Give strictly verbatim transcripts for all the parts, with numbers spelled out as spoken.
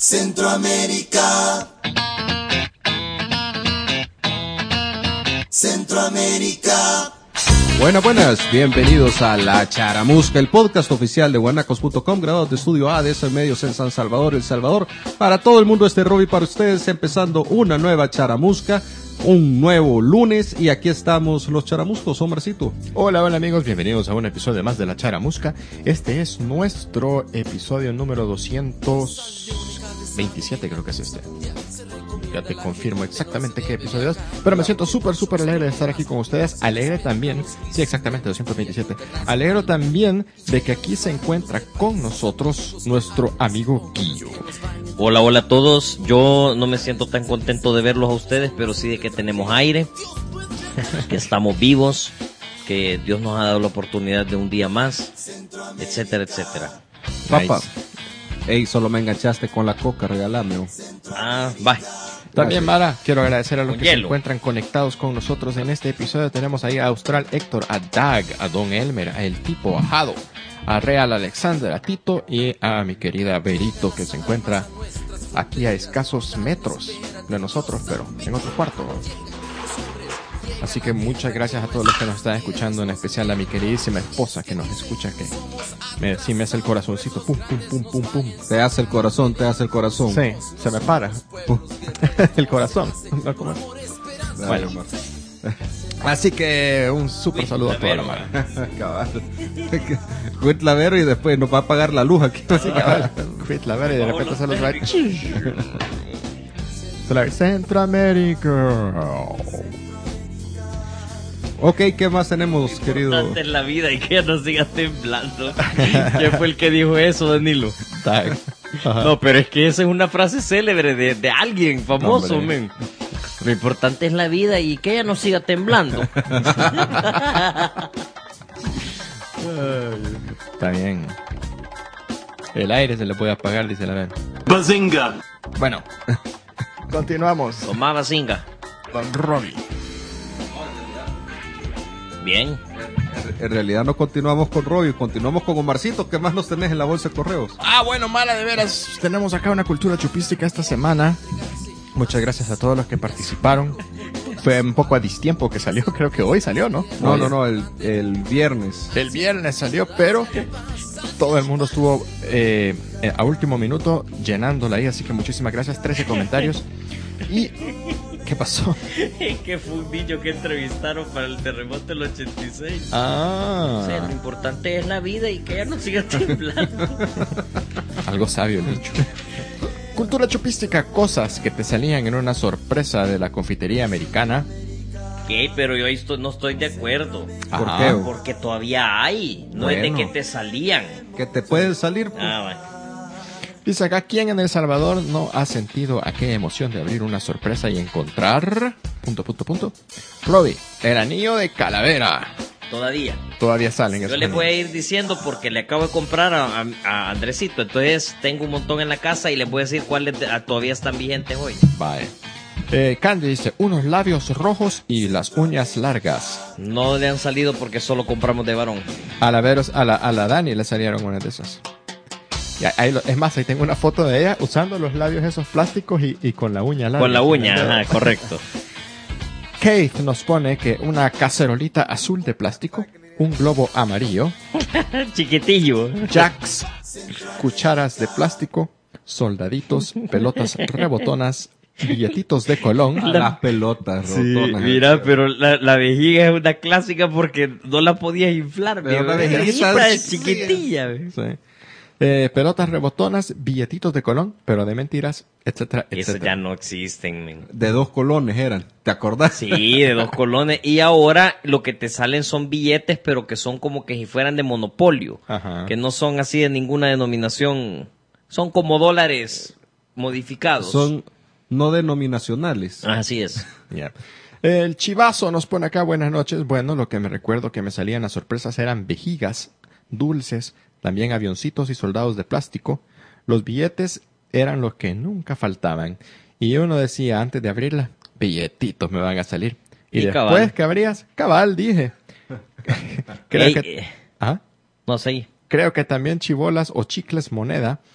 Centroamérica. Centroamérica. Buenas, buenas, bienvenidos a La Charamusca, el podcast oficial de guanacos punto com, grabados de Estudio A de S Medios en San Salvador, El Salvador. Para todo el mundo este Robbie, para ustedes, empezando una nueva Charamusca, un nuevo lunes, y aquí estamos los charamuscos, Omarcito. Hola, hola amigos, bienvenidos a un episodio más de La Charamusca. Este es nuestro episodio número doscientos veintisiete, creo que es este. Ya te confirmo exactamente qué episodio es, pero me siento súper, súper alegre de estar aquí con ustedes. Alegre también, sí, exactamente, doscientos veintisiete. Alegre también de que aquí se encuentra con nosotros nuestro amigo Guillo. Hola, hola a todos. Yo no me siento tan contento de verlos a ustedes, pero sí de que tenemos aire, que estamos vivos, que Dios nos ha dado la oportunidad de un día más, etcétera, etcétera. Papá, Nice. ey, solo me enganchaste con la coca, regálame. Oh. Ah, bye. También, Mara, quiero agradecer a los Con que hielo. se encuentran conectados con nosotros en este episodio. Tenemos ahí a Austral Héctor, a Dag, a Don Elmer, a El Tipo, a Jado, a Real Alexander, a Tito y a mi querida Berito, que se encuentra aquí a escasos metros de nosotros, pero en otro cuarto. Así que muchas gracias a todos los que nos están escuchando, en especial a mi queridísima esposa que nos escucha, que me, sí me hace el corazoncito, pum, pum, pum, pum, pum. Te hace el corazón, te hace el corazón. Sí, se me para el corazón. No, ¿cómo es? Dale, Bueno. Omar. Así que un súper saludo a toda la mara. Cabal. Quit la vera y después nos va a pagar la luz aquí. Sí, cabal. Quit la vera y de repente se los va a... Centroamérica. Ok, ¿qué más tenemos, querido? Importante en la vida y que ya no siga temblando. ¿Quién fue el que dijo eso, Danilo? Tag. Ajá. No, pero es que esa es una frase célebre de, de alguien famoso, Hombre. men. Lo importante es la vida y que ella no siga temblando. Está bien. El aire se le puede apagar, dice la ven. Bazinga. Bueno, continuamos Tomaba zinga. con Robbie. Bien. En realidad no continuamos con Robbie, continuamos con Omarcito. ¿Qué más nos tenés en la bolsa de correos? Ah, bueno, Mara, de veras, tenemos acá una cultura chupística esta semana. Muchas gracias a todos los que participaron. Fue un poco a distiempo que salió, creo que hoy salió, ¿no? No, Hoy. no, no, el, el viernes. El viernes salió, pero todo el mundo estuvo eh, a último minuto llenándola ahí, así que muchísimas gracias. trece comentarios. ¿Y qué pasó? Que fue un niño que entrevistaron para el terremoto del ochenta y seis. Ah, O sea, lo importante es la vida y que ella no siga temblando. algo sabio el dicho. Cultura chupística, cosas que te salían en una sorpresa de la confitería americana. ¿Qué? Pero yo esto no estoy de acuerdo. ¿Por Ajá. qué? Porque todavía hay. No es de Bueno. que te salían. Que te pueden salir. pues. Ah, bueno. Dice acá, ¿quién en El Salvador no ha sentido aquella emoción de abrir una sorpresa y encontrar... Punto, punto, punto. Robbie, el anillo de calavera. Todavía. Todavía salen Yo esos le voy a anillos. ir diciendo porque le acabo de comprar a, a- a Andresito. Entonces tengo un montón en la casa y les voy a decir cuáles de- ah, todavía están vigentes hoy. Vaya. Eh, Candy dice, unos labios rojos y las uñas largas. No le han salido porque solo compramos de varón. A la, Veros, a la, a la Dani le salieron unas de esas. Y ahí lo- es más, ahí tengo una foto de ella usando los labios esos plásticos y, y con la uña larga. Con la uña, ajá, correcto. Kate nos pone que una cacerolita azul de plástico, un globo amarillo, Chiquitillo. jacks, cucharas de plástico, soldaditos, pelotas rebotonas, billetitos de colón. Las pelotas rotonas. Mira, pero la, la vejiga es una clásica porque no la podías inflar. Pero mi la bebé. vejiguita Es es chiquitilla. ve. Sí. Eh, pelotas rebotonas, billetitos de colón, pero de mentiras, etcétera, Eso etcétera. ya no existen, men. De dos colones eran. ¿Te acordás? Sí, de dos colones. Y ahora lo que te salen son billetes, pero que son como que si fueran de monopolio. Ajá. Que no son así de ninguna denominación. Son como dólares modificados. Son no denominacionales. Así es. Ya. El chivazo nos pone acá, buenas noches. Bueno, lo que me recuerdo que me salían las sorpresas eran vejigas, dulces, también avioncitos y soldados de plástico. Los billetes eran los que nunca faltaban. Y uno decía antes de abrirla, billetitos me van a salir. Y, Y después cabal. que abrías, cabal, dije. Creo Ey, que... eh, ¿Ah? no sé. Creo que también chibolas o chicles moneda.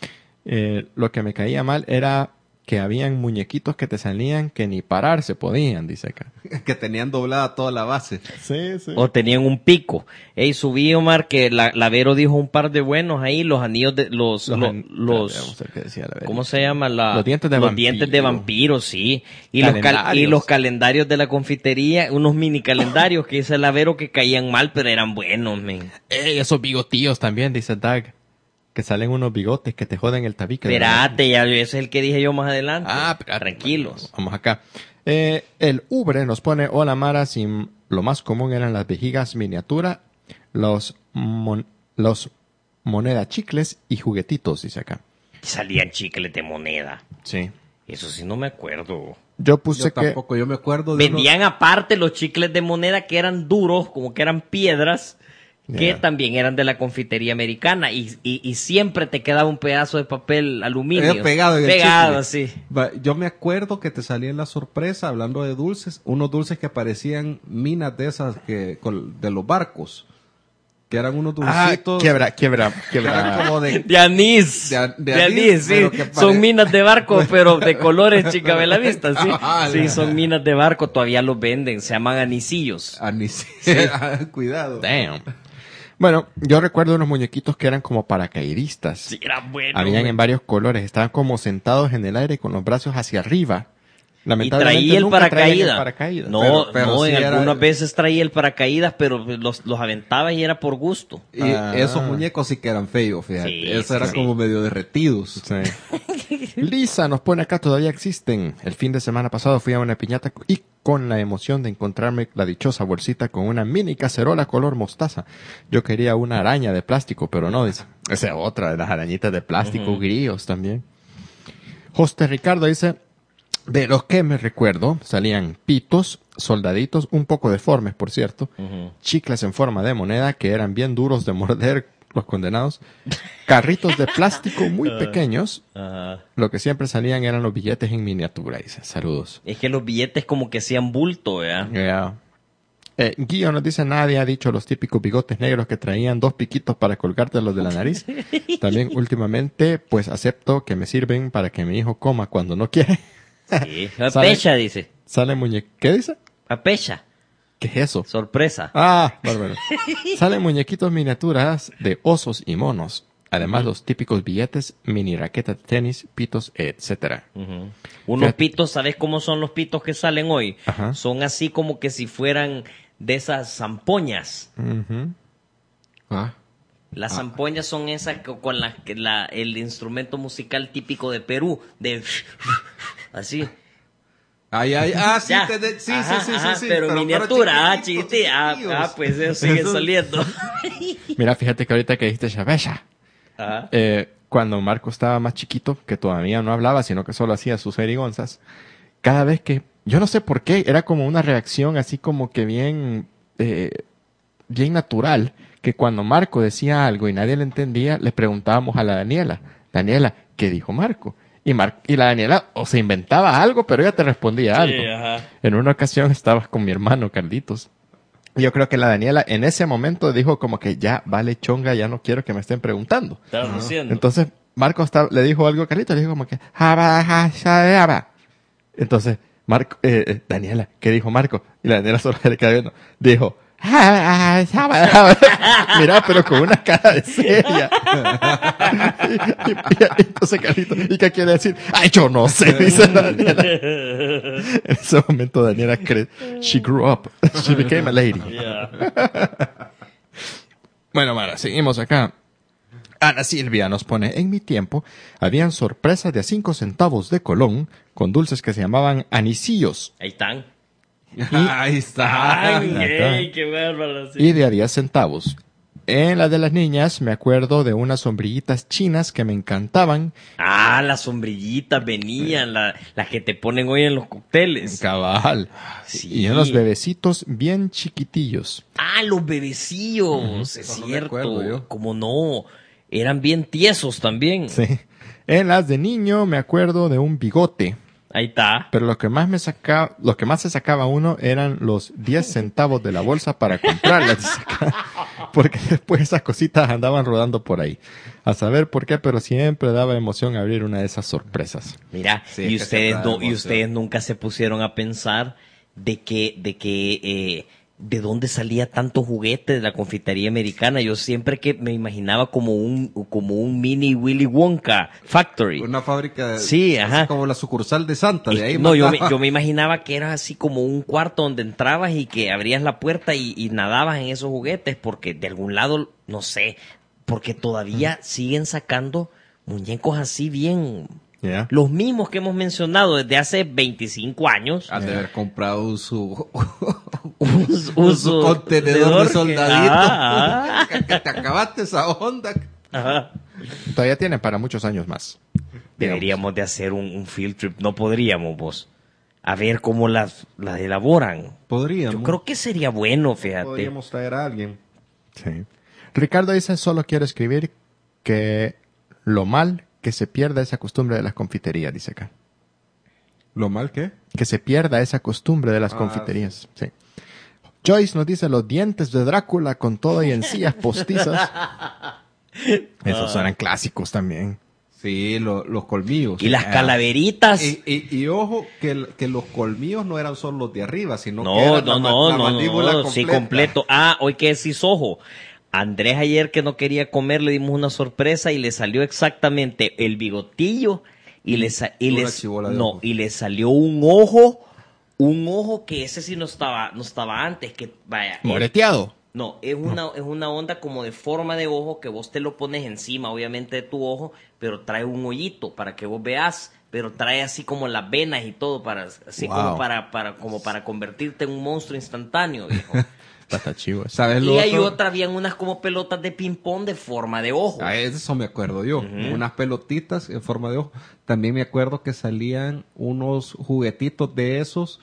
Eh, lo que me caía mal era que habían muñequitos que te salían que ni parar se podían, dice acá. Que tenían doblada toda la base. Sí, sí. O tenían un pico. Ey, subí, Omar, que la, la Vero dijo un par de buenos ahí, los anillos de, los, Los los, an- los- Vamos a ver qué decía la ¿cómo Verita. se llama? La, Los dientes de los vampiro. dientes de vampiro, sí. Y los, cal- y Calendarios. los calendarios de la confitería, unos mini calendarios que dice la Vero que caían mal, pero eran buenos, men. Ey, esos bigotillos también, dice Doug. Que salen unos bigotes que te joden el tabique. Espérate, ya, ese es el que dije yo más adelante. Ah, espérate. Tranquilos. Vamos acá. Eh, el Ubre nos pone, hola Mara, sin, lo más común eran las vejigas miniatura, los, mon- los moneda chicles y juguetitos, dice acá. Salían chicles de moneda. Sí. Eso sí no me acuerdo. Yo puse Yo que... tampoco, yo me acuerdo de uno- Vendían aparte los chicles de moneda que eran duros, como que eran piedras, que Yeah. también eran de la confitería americana. Y, y, y siempre te quedaba un pedazo de papel aluminio. Eh, pegado en el Pegado, chicle. sí. Va, yo me acuerdo que te salía en la sorpresa, hablando de dulces, unos dulces que parecían minas de esas que con- de los barcos, que eran unos Ah, dulcitos. quiebra, quiebra, que eran quiebra. como de... De anís. De a- De, de anís, anís, sí. pero que pare- Son minas de barco, pero de colores, chica, ve la vista, sí. Ah, Sí, la- son minas de barco, todavía los venden, se llaman anisillos. Anís. Cuidado. Damn. Bueno, yo recuerdo unos muñequitos que eran como paracaidistas. Sí, era bueno. Habían güey. en varios colores, estaban como sentados en el aire con los brazos hacia arriba. Y Lamentablemente traía el nunca traían paracaídas. el paracaídas. No, Pero- pero no, sí en era- algunas veces traía el paracaídas, pero los, los aventaba y era por gusto. Y Ah. esos muñecos sí que eran feos, fíjate. Sí, Esos sí, eran sí. como medio derretidos. Sí. Lisa nos pone acá, todavía existen. El fin de semana pasado fui a una piñata y con la emoción de encontrarme la dichosa bolsita con una mini cacerola color mostaza. Yo quería una araña de plástico, pero no, dice. Esa es otra de las arañitas de plástico, grillos también. José Ricardo dice, de los que me recuerdo, salían pitos, soldaditos, un poco deformes, por cierto, chicles en forma de moneda que eran bien duros de morder los condenados, carritos de plástico muy pequeños, Ajá. lo que siempre salían eran los billetes en miniatura, dice. Saludos. Es que los billetes como que hacían bulto, ¿verdad? Yeah. Eh, Guillo nos dice, nadie ha dicho los típicos bigotes negros que traían dos piquitos para colgártelos de la nariz. También últimamente, pues acepto que me sirven para que mi hijo coma cuando no quiere. Sí. A Sale- pecha, dice. Sale muñe... ¿Qué dice? A pecha. ¿Qué es eso? Sorpresa. Ah, bárbaro. Salen muñequitos miniaturas de osos y monos. Además, los típicos billetes, mini raquetas de tenis, pitos, etcétera. Ujú. Unos Fíjate. pitos, ¿sabes cómo son los pitos que salen hoy? Ajá. Son así como que si fueran de esas zampoñas. Ujú. Ah. Las zampoñas son esas que- con las que la, el instrumento musical típico de Perú, de así. Ay, ay, ah, sí, Ya. te de- sí, Ajá, sí, sí, ajá, sí, sí. pero, miniatura, ah, chiquititos, chiste, ah, chiquitillos. ah, pues eso sigue Esos- saliendo. Mira, fíjate que ahorita que dijiste Shabesha, Ajá. eh, cuando Marco estaba más chiquito, que todavía no hablaba, sino que solo hacía sus erigonzas, cada vez que, yo no sé por qué, era como una reacción así como que bien, eh, bien natural, que cuando Marco decía algo y nadie le entendía, le preguntábamos a la Daniela, Daniela, ¿qué dijo Marco? Y, Mar y la Daniela o se inventaba algo, pero ella te respondía algo. Sí, ajá. En una ocasión estabas con mi hermano Carlitos. Y yo creo que la Daniela en ese momento dijo como que ya vale chonga, ya no quiero que me estén preguntando. Estaba diciendo. Entonces Marco está- le dijo algo a Carlitos, le dijo como que "Jaba, ja, ja, jaba". Entonces Marco, eh, eh, Daniela, ¿qué dijo Marco? Y la Daniela solo se le queda viendo. Dijo, "Jaba, jaba, jaba". Mira, pero con una cara de seria. y, y- y- entonces Carlitos, ¿y qué quiere decir? Ay, yo no sé, dice la Daniela. En ese momento Daniela cree, she grew up, she became a lady. Ya. Bueno, Mara, seguimos acá. Ana Silvia nos pone, en mi tiempo, habían sorpresas de a cinco centavos de Colón con dulces que se llamaban anisillos Ahí están. Ahí está. Ay, está. ey, qué bárbaro. sí. y de a diez centavos. En la de las niñas me acuerdo de unas sombrillitas chinas que me encantaban. Ah, las sombrillitas venían, la- las que te ponen hoy en los cócteles. Cabal. Sí. Y unos bebecitos bien chiquitillos. Ah, los bebecillos, es No me cierto. acuerdo yo. Como no, eran bien tiesos también. Sí. En las de niño me acuerdo de un bigote. Ahí está. Pero lo que más me sacaba, lo que más se sacaba uno eran los diez centavos de la bolsa para comprarlas. dice acá. Porque después esas cositas andaban rodando por ahí. A saber por qué, pero siempre daba emoción abrir una de esas sorpresas. Mira, Sí, y es que ustedes siempre da no, y emoción. ustedes nunca se pusieron a pensar de que, de que, eh, de dónde salía tanto juguete de la confitería americana. Yo siempre que me imaginaba como un, como un mini Willy Wonka factory. Una fábrica de, Sí, así ajá. como la sucursal de Santa, de ahí No, yo me, mandaba. yo me imaginaba que era así como un cuarto donde entrabas y que abrías la puerta y, y nadabas en esos juguetes, porque de algún lado, no sé, porque todavía siguen sacando muñecos así bien, ¿Ya? los mismos que hemos mencionado desde hace veinticinco años. Has de haber comprado su, Un, un su contenedor de que- soldadito. Ah, que, que te acabaste esa onda. ah, ajá. Todavía tienen para muchos años más. Deberíamos de hacer un, un field trip, no podríamos vos, a ver cómo las, las elaboran. Podríamos. Yo creo que sería bueno, fíjate. Podríamos traer a alguien. Sí. Ricardo dice, solo quiero escribir que lo mal que se pierda esa costumbre de las confiterías, dice acá. ¿Lo mal que? Que se pierda esa costumbre de las Ah, confiterías. Sí. Joyce nos dice los dientes de Drácula con todo y encías postizas. Esos eran clásicos también. Sí, lo- los colmillos. Y las Ah. calaveritas. Y, y- y ojo, que, el- que los colmillos no eran solo los de arriba, sino que No, eran no, la, ma- no, la no, mandíbula no, completa. sí, completo. Ah, hoy que decís, ojo. Andrés ayer que no quería comer le dimos una sorpresa y le salió exactamente el bigotillo y le sa- y Una le- chibola de no, ojo. y le salió un ojo, un ojo que ese sí no estaba, no estaba antes, que vaya. eh, Moreteado. No, es una, es una onda como de forma de ojo que vos te lo pones encima, obviamente, de tu ojo, pero trae un hoyito para que vos veas, pero trae así como las venas y todo, para, así Wow. como para, para, como para convertirte en un monstruo instantáneo, viejo. Está chivo. eso. ¿Sabes lo Y hay otro? otra, habían unas como pelotas de ping-pong de forma de ojo. Ah, eso me acuerdo yo. Unas pelotitas en forma de ojo. También me acuerdo que salían unos juguetitos de esos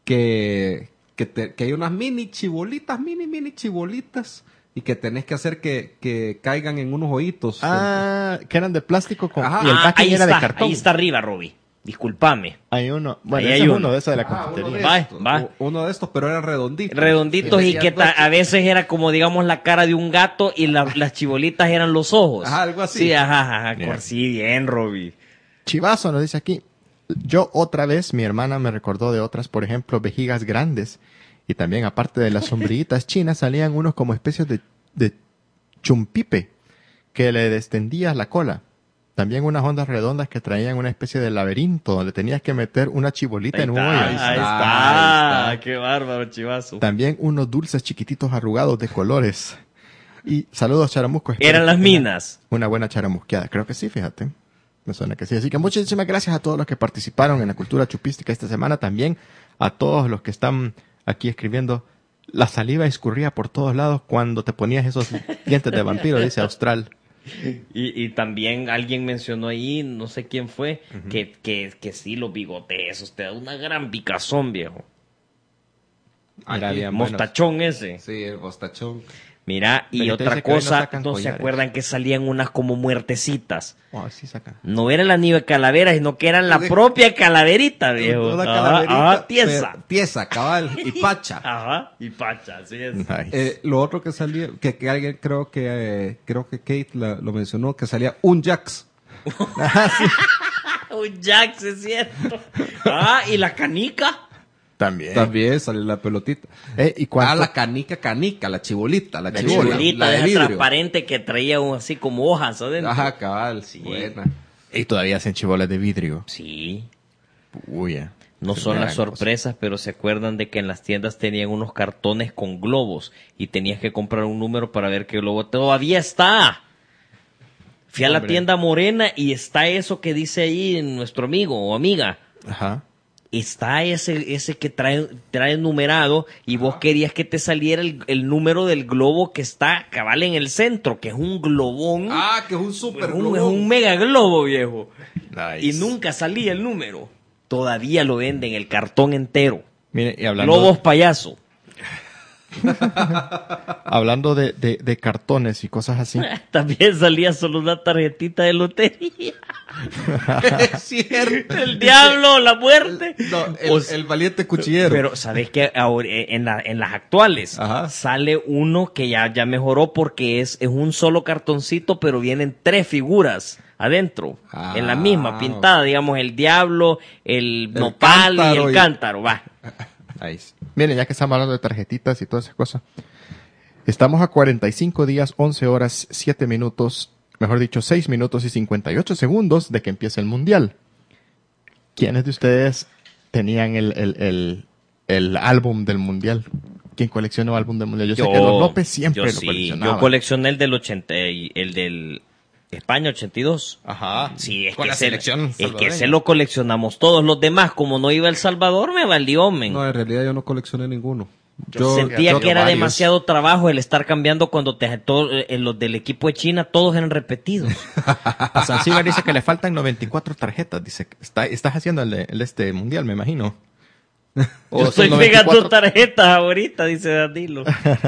que, que, te- que hay unas mini chibolitas, mini, mini chibolitas. Y que tenés que hacer que, que caigan en unos hoyitos. Ah, que eran de plástico con, Ajá. y el Ah, packing ahí era está, de cartón. ahí está arriba, Robbie. Disculpame. Hay uno. Bueno, Ahí ese hay es uno. uno de esos de la Ah, uno de confitería. Va, estos. va. U- Uno de estos, pero eran redonditos. Redonditos y tenían que dos ta- a veces era como, digamos, la cara de un gato y la- las chibolitas eran los ojos. Ajá, algo así. Sí, ajá, ajá. Bien. cor- Sí, bien, Robbie. Chivazo nos dice aquí. Yo otra vez, mi hermana me recordó de otras, por ejemplo, vejigas grandes. Y también, aparte de las sombrillitas chinas, salían unos como especies de, de chumpipe que le destendías la cola. También unas ondas redondas que traían una especie de laberinto donde tenías que meter una chibolita Ahí en un está, hoyo. ahí está, está. ahí está. Qué bárbaro, chivazo. También unos dulces chiquititos arrugados de colores. Y saludos, charamusco. espero Eran que las tengan minas. Una buena charamusqueada. Creo que sí, fíjate. Me suena que sí. Así que muchísimas gracias a todos los que participaron en la cultura chupística esta semana. También a todos los que están aquí escribiendo. La saliva escurría por todos lados cuando te ponías esos dientes de vampiro, dice Austral. Y, y también alguien mencionó ahí, no sé quién fue, que, que, que sí, los bigotes, esos te da una gran picazón, viejo. Mira, Aquí, bien buenos. Mostachón ese. Sí, el bostachón. Mira, y Pero te otra dice que hoy no cosa, sacan no se collares. acuerdan que salían unas como muertecitas. Oh, sí saca. No era la nieve calavera, sino que eran la propia calaverita, viejo. Una Ajá, calaverita, ajá, tiesa. pero- tiesa, cabal, y pacha. Ajá, y pacha, así es. Nice. Eh, lo otro que salía, que, que alguien creo que eh, creo que Kate la- lo mencionó, que salía un Jax. Un Jax, es cierto. Ah, y la canica. También. También salió la pelotita. Eh, ¿y cuánto? Ah, la canica, canica, la chibolita, la, La chibola, chibolita la de esa vidrio. transparente que traía un- así como hojas adentro. Ajá, cabal, Sí. buena. Y todavía hacen chibolas de vidrio. Sí. Uy, No Qué son gran las sorpresas, pero se acuerdan de que en las tiendas tenían unos cartones con globos y tenías que comprar un número para ver qué globo todavía está. Fui a la Hombre. tienda Morena y está eso que dice ahí nuestro amigo o amiga. Ajá. Está ese ese que trae trae numerado y vos querías que te saliera el, el número del globo que está cabal en el centro, que es un globón. Ah, que es un super es, un, es globo. un mega globo, viejo. Nice. Y nunca salía el número. Todavía lo venden el cartón entero. Mire, y hablando, Globos payaso. hablando de, de, de cartones y cosas así. También salía solo una tarjetita de lotería. Es cierto. El diablo, la muerte. No, el, O sea, el valiente cuchillero. Pero, ¿sabes qué? Ahora, eh, en, la, en las actuales Ajá. sale uno que ya, ya mejoró porque es, es un solo cartoncito, pero vienen tres figuras adentro. Ah, en la misma, pintada. Digamos, el diablo, el, El nopal y cántaro el y- cántaro. Va. Ahí sí. Miren, ya que estamos hablando de tarjetitas y todas esas cosas. Estamos a cuarenta y cinco días, once horas, siete minutos, mejor dicho, seis minutos y cincuenta y ocho segundos de que empiece el Mundial. ¿Quiénes de ustedes tenían el, el, el, el álbum del Mundial? ¿Quién coleccionó álbum del Mundial? Yo, sé que los López siempre yo lo sí, coleccionaban. yo coleccioné el del ochenta, y- el del España ochenta y dos. Ajá. Sí, es Con que, la ese, selección es que salvadoreña. ese lo coleccionamos todos. Los demás, como no iba El Salvador, me valió, men. No, en realidad yo no coleccioné ninguno. Yo sentía yo que era varios. demasiado trabajo el estar cambiando cuando te, todo, eh, los del equipo de China todos eran repetidos. A Zanzíbar dice que le faltan noventa y cuatro tarjetas. Dice, está, estás haciendo el, de- el este Mundial, me imagino. O Yo son estoy noventa y pegando cuatro tarjetas ahorita, dice Danilo.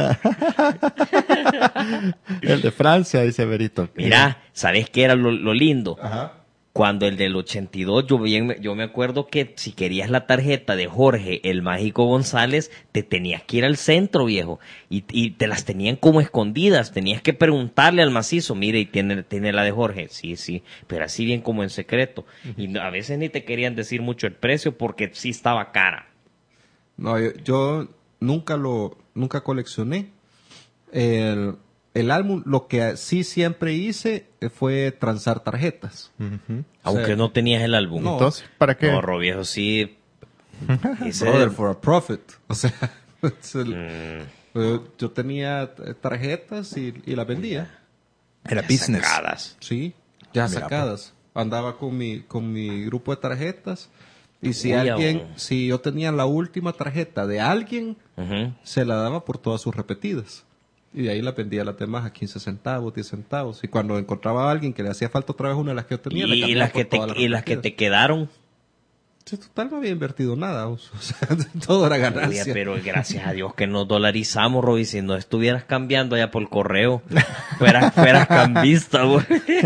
El de Francia, dice Berito. Mira, ¿sabes qué era lo, lo lindo? Ajá. Cuando el del ochenta y dos, yo, bien, yo me acuerdo que si querías la tarjeta de Jorge el Mágico González, te tenías que ir al centro, viejo, y, y te las tenían como escondidas, tenías que preguntarle al macizo, mire, y tiene, tiene la de Jorge, sí, sí, pero así bien como en secreto, y a veces ni te querían decir mucho el precio porque sí estaba cara. No, yo, yo nunca lo, nunca coleccioné. El, el álbum, lo que sí siempre hice eh, fue transar tarjetas. Ujú. Aunque O sea, no tenías el álbum. no. Entonces, ¿para qué? No, Ro, viejo, sí. Ese- Brother, for a profit. O sea, es el- Mm, eh, yo tenía eh, tarjetas y, y las vendía. Era ya business. sacadas. Sí, ya Mira, sacadas. Andaba con mi, con mi grupo de tarjetas. Y si Uy, alguien, aún. si yo tenía la última tarjeta de alguien, Ujú. se la daba por todas sus repetidas. Y de ahí la vendía a las demás a quince centavos, diez centavos. Y cuando encontraba a alguien que le hacía falta otra vez una de las que yo tenía, le Y, cambiaba las por que te, todas y las que te repetidas. quedaron. Sí, total, no había invertido nada. O sea, todo era Oye, ganancia. pero gracias a Dios que nos dolarizamos, Roby. Si no estuvieras cambiando allá por correo, fueras, fueras cambista, güey.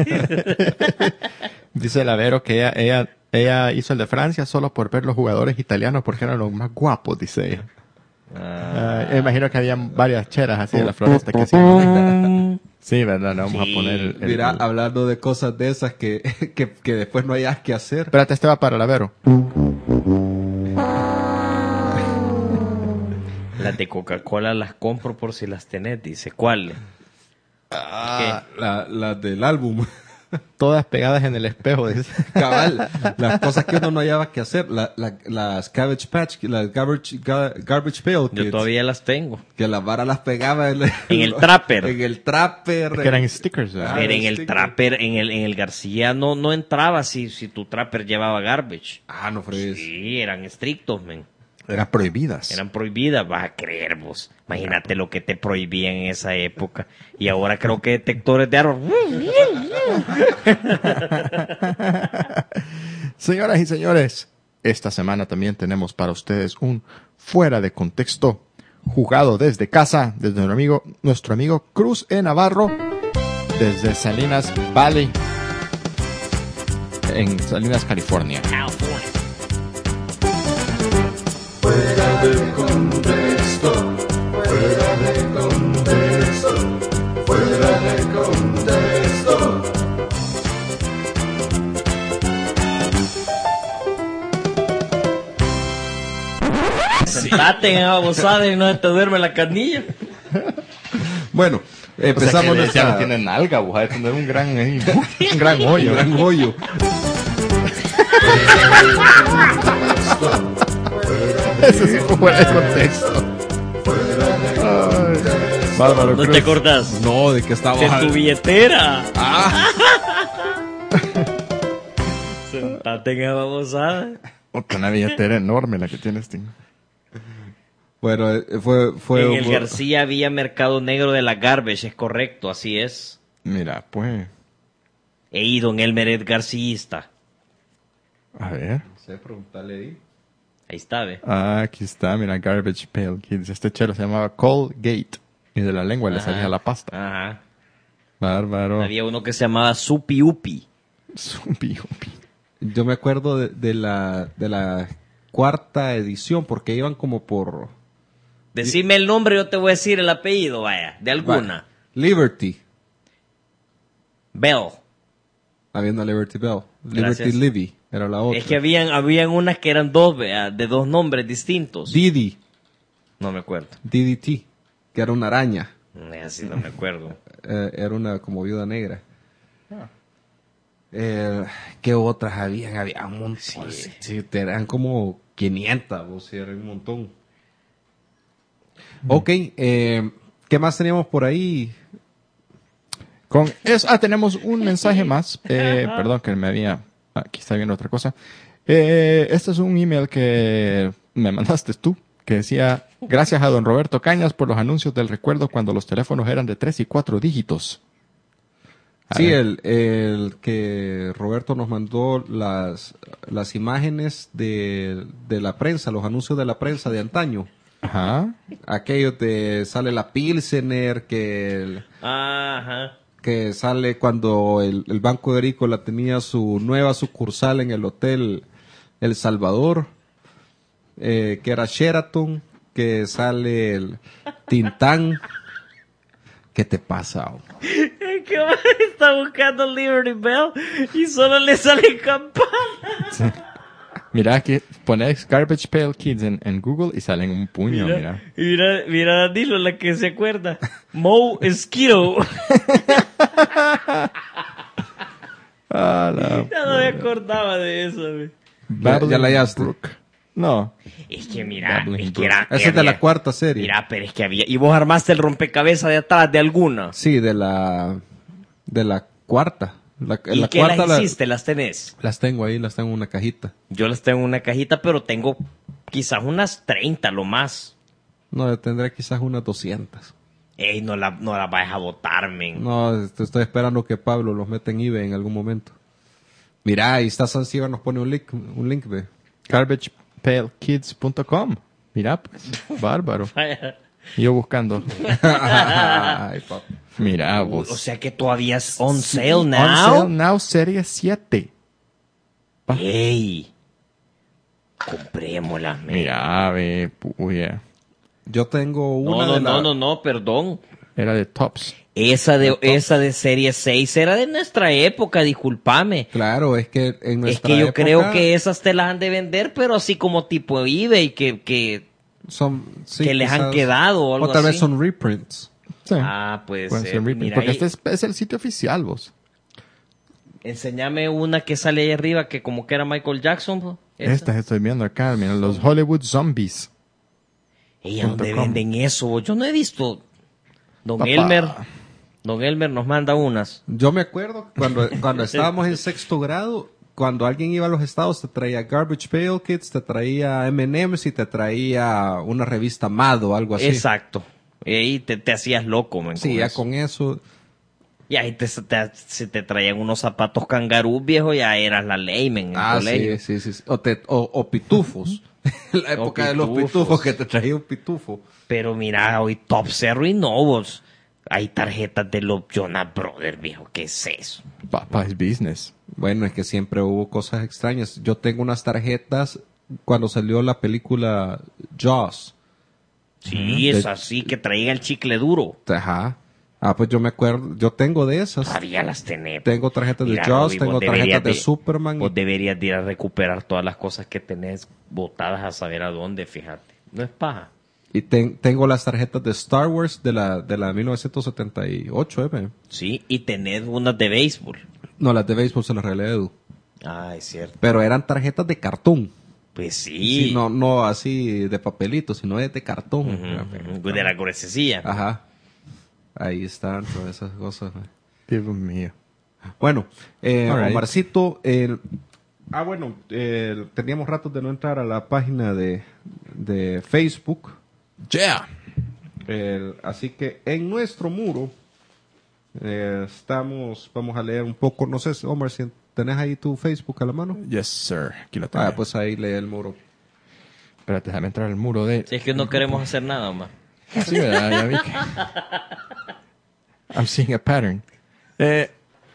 Dice Lavero que ella, ella, ella hizo el de Francia solo por ver los jugadores italianos porque eran los más guapos, dice ella. Ah, yo imagino que había varias cheras así de la floresta que sí. Sí, verdad, no vamos Sí. a poner el, el- Mira, el- hablando de cosas de esas que, que, que después no hayas que hacer. Espérate, este va para Lavero. Las de Coca-Cola las compro por si las tenés, dice. ¿Cuál? Ah, la, la del álbum. Todas pegadas en el espejo, dice. Cabal, las cosas que uno no hallaba que hacer, la, la- las Cabbage Patch, las Garbage, ga- garbage Pail Yo Kids, todavía las tengo. que las varas las pegaba en, En el trapper. En el trapper. Que eran stickers, ¿verdad? Ah, Pero en el sticker. trapper, en el, en el García no, no entraba si, si tu trapper llevaba garbage. Ah, no fregues. Sí, eran estrictos, men. Eran prohibidas. Eran prohibidas, vas a creer vos. Imagínate lo que te prohibían en esa época. Y ahora creo que detectores de error. Señoras y señores, esta semana también tenemos para ustedes un fuera de contexto jugado desde casa, desde nuestro amigo, nuestro amigo Cruz E. Navarro, desde Salinas Valley, en Salinas, California. Sentate en babosada y no se te duerme la canilla. Bueno, empezamos ya nuestra- no tiene nalga, vos, de tener un gran, ahí, un gran hoyo. un gran hoyo. Eso sí fue fuera de contexto. Ay, Bárbaro ¿No Cruz. te acordás? No, de que estaba En tu billetera. Ah, Sentate en la babosada. Otra una billetera enorme la que tiene este. bueno, eh, fue, fue En el un- García había mercado negro de la garbage, es correcto, así es. Mira, pues, He ido en el Meret Garcista. a ver. No sé, preguntarle ahí. Ahí está, ve. Ah, aquí está, mira, Garbage Pail Kids. Este chelo se llamaba Colgate. Y de la lengua le Ajá. salía la pasta. Ajá. Bárbaro. Había uno que se llamaba Supi Upi. Zombie Obi. Yo me acuerdo de, de la de la cuarta edición porque iban como por Decime el nombre, yo te voy a decir el apellido, vaya, de alguna. Liberty. Bell. Habiendo Liberty Bell. Liberty Gracias. Libby era la otra. Es que habían, habían unas que eran dos, vea, de dos nombres distintos. Didi. No me acuerdo. D D T. Que era una araña. Así no me acuerdo. Eh, era una como viuda negra. Eh, ¿Qué otras habían? Había un montón. Sí, sí, eran como quinientas, o sea, era un montón. Ok, eh, ¿qué más teníamos por ahí? Con eso, ah, tenemos un mensaje más. Eh, perdón que me había... Aquí está viendo otra cosa. Eh, este es un email que me mandaste tú, que decía, gracias a don Roberto Cañas por los anuncios del recuerdo cuando los teléfonos eran de tres y cuatro dígitos. A Sí, ver. el, el que Roberto nos mandó las, las imágenes de, de la prensa, los anuncios de la prensa de antaño. Ajá. Aquellos de sale la Pilsener, que, el- Ajá. que sale cuando el, el Banco Agrícola tenía su nueva sucursal en el Hotel El Salvador, eh, que era Sheraton, que sale el Tintán. ¿Qué te pasa? hombre? Es que está buscando Liberty Bell y solo le sale campana. Mira que pones Garbage Pail Kids en, en Google y salen un puño, mira. Mira, mira, mira Danilo, la que se acuerda. Mo Esquiro. Ah, la... Ya no me acordaba de eso, güey. Ya- ya la hallaste. Brook. No. Es que mira, Babbling es que era... Esa es de había- la cuarta serie. Mira, pero es que había... ¿Y vos armaste el rompecabezas de atrás de alguna? Sí, de la de la cuarta. La, ¿Y la qué cuarta las la- hiciste? ¿Las tenés? las tengo ahí, las tengo en una cajita. Yo las tengo en una cajita, pero tengo quizás unas treinta lo más. No, yo tendré quizás unas doscientas. Ey, no la, no la vayas a botar, men. No, est- estoy esperando que Pablo los meta en eBay en algún momento. Mira, ahí está Sansiva, nos pone un link, un link, ve. garbage pail kids punto com. Mira, pues. Bárbaro. Vaya. Y yo buscando. Ay, papá. Mira, O vos. sea que todavía es on Sí, sale On now. sale now serie siete. Ey, comprémoslas, men. Mira, ve, puya. Yo tengo No, una no, de la... no, no, no, perdón. Era de Tops. Esa de, esa de serie seis era de nuestra época, discúlpame. Claro, es que en Es nuestra que yo época creo que esas te las han de vender, pero así como tipo eBay, que, que, son, sí, que les han quizás- quedado o algo O tal vez así. son reprints. Sí. Ah, puede Pueden ser. ser reprint, Mira, porque ahí- este es, es el sitio oficial, vos. enséñame una que sale ahí arriba que como que era Michael Jackson. po. Esa. Estas estoy viendo acá, mira, los Hollywood Zombies. ¿Y a dónde punto com. venden eso? Yo no he visto. Don Papá. Elmer, Don Elmer nos manda unas. Yo me acuerdo cuando, cuando estábamos en sexto grado, cuando alguien iba a los estados te traía Garbage Pail Kids, te traía M and M's y te traía una revista Mad o algo así. Exacto. Y ahí te, te hacías loco, man. Sí, con ya eso. con eso. Y ahí te, te, si te traían unos zapatos cangarú, viejo, ya eras la ley, men, en el Ah, colegio. sí, sí, sí, sí. O, te- o- o pitufos. La O época de los pitufos. pitufos que te traía un pitufo. Pero mira, hoy Top se arruinó, vos. Hay tarjetas de los Jonas Brothers, viejo. ¿Qué es eso? Papá es business. Bueno, es que siempre hubo cosas extrañas. Yo tengo unas tarjetas cuando salió la película Jaws. Sí, es así, que traiga el chicle duro. Ajá. Ah, pues yo me acuerdo, yo tengo de esas. Todavía las tenés. Tengo tarjetas de Mira, Jaws, Robbie, tengo vos tarjetas deberías de Superman. Vos deberías de ir a recuperar todas las cosas que tenés botadas a saber a dónde, fíjate. No es paja. Y ten- tengo las tarjetas de Star Wars de la, de la mil novecientos setenta y ocho, ¿eh? Sí, y tenés unas de béisbol. No, las de béisbol se las regalé a Edu. Ah, es cierto. Pero eran tarjetas de cartón. Pues sí. Sí, no, no así de papelito, sino de, de cartón. Ujú, ujú, de la gruesecilla. Ajá. Ahí están todas esas cosas. ¿eh? Dios mío. Bueno, eh, All right. Omarcito, el- ah, bueno, eh, teníamos ratos de no entrar a la página de, de Facebook. Yeah. El- así que en nuestro muro eh, estamos, vamos a leer un poco, no sé, Omar, si tenés ahí tu Facebook a la mano. Yes, sir. Aquí lo tengo. Ah, pues ahí lee el muro. Espérate, déjame entrar al muro de... Si es que no queremos hacer nada más. Sí, ¿verdad? Ya vi que... I'm seeing a pattern. Eh,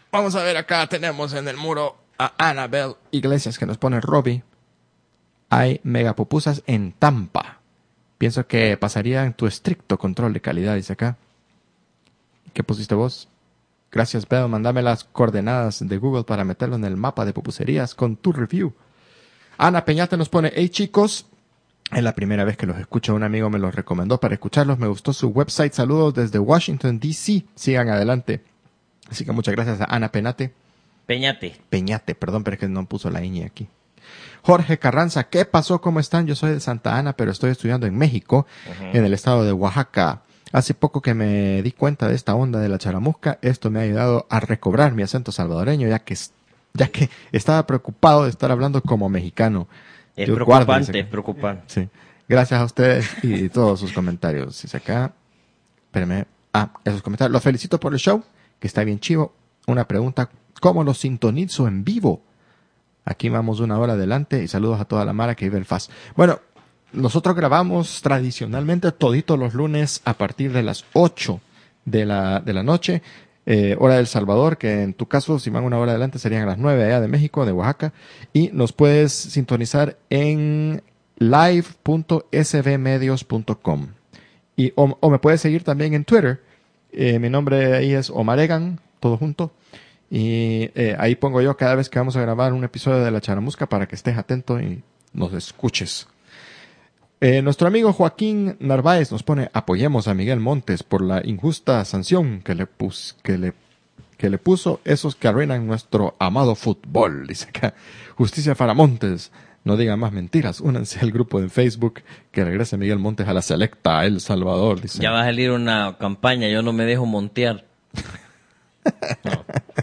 Vamos a ver acá, tenemos en el muro a Annabel Iglesias que nos pone Robbie. Hay megapupusas en Tampa. Pienso que pasaría en tu estricto control de calidad, dice acá. ¿Qué pusiste vos? Gracias, Bell. Mándame las coordenadas de Google para meterlo en el mapa de pupuserías con tu review. Ana Peñate nos pone, hey chicos, es la primera vez que los escucho. Un amigo me los recomendó para escucharlos. Me gustó su website. Saludos desde Washington, D C. Sigan adelante. Así que muchas gracias a Ana Peñate. Peñate. Peñate, perdón, pero es que no puso la ñ aquí. Jorge Carranza, ¿qué pasó? ¿Cómo están? Yo soy de Santa Ana, pero estoy estudiando en México, uh-huh. en el estado de Oaxaca. Hace poco que me di cuenta de esta onda de la charamusca. Esto me ha ayudado a recobrar mi acento salvadoreño, ya que, ya que estaba preocupado de estar hablando como mexicano. Es Yo preocupante, guardo, es preocupante. Sí. Gracias a ustedes y todos sus comentarios. Dice acá. Espérenme. Ah, esos comentarios. Los felicito por el show, que está bien chivo. Una pregunta, ¿cómo los sintonizo en vivo? Aquí vamos una hora adelante y saludos a toda la mara que vive el F A S. Bueno, nosotros grabamos tradicionalmente toditos los lunes a partir de las ocho de la, de la noche, eh, hora del Salvador, que en tu caso, si van una hora adelante, serían a las nueve allá de México, de Oaxaca. Y nos puedes sintonizar en live punto s b medios punto com. Y, o, o me puedes seguir también en Twitter. Eh, mi nombre ahí es Omar Egan, todo junto. Y eh, ahí pongo yo cada vez que vamos a grabar un episodio de La Charamusca para que estés atento y nos escuches. Eh, nuestro amigo Joaquín Narváez nos pone, apoyemos a Miguel Montes por la injusta sanción que le, pus, que le, que le puso esos que arruinan nuestro amado fútbol. Dice acá, justicia para Montes. No digan más mentiras. Únanse al grupo de Facebook que regrese Miguel Montes a la selecta El Salvador. Dice. Ya va a salir una campaña, yo no me dejo montear. No.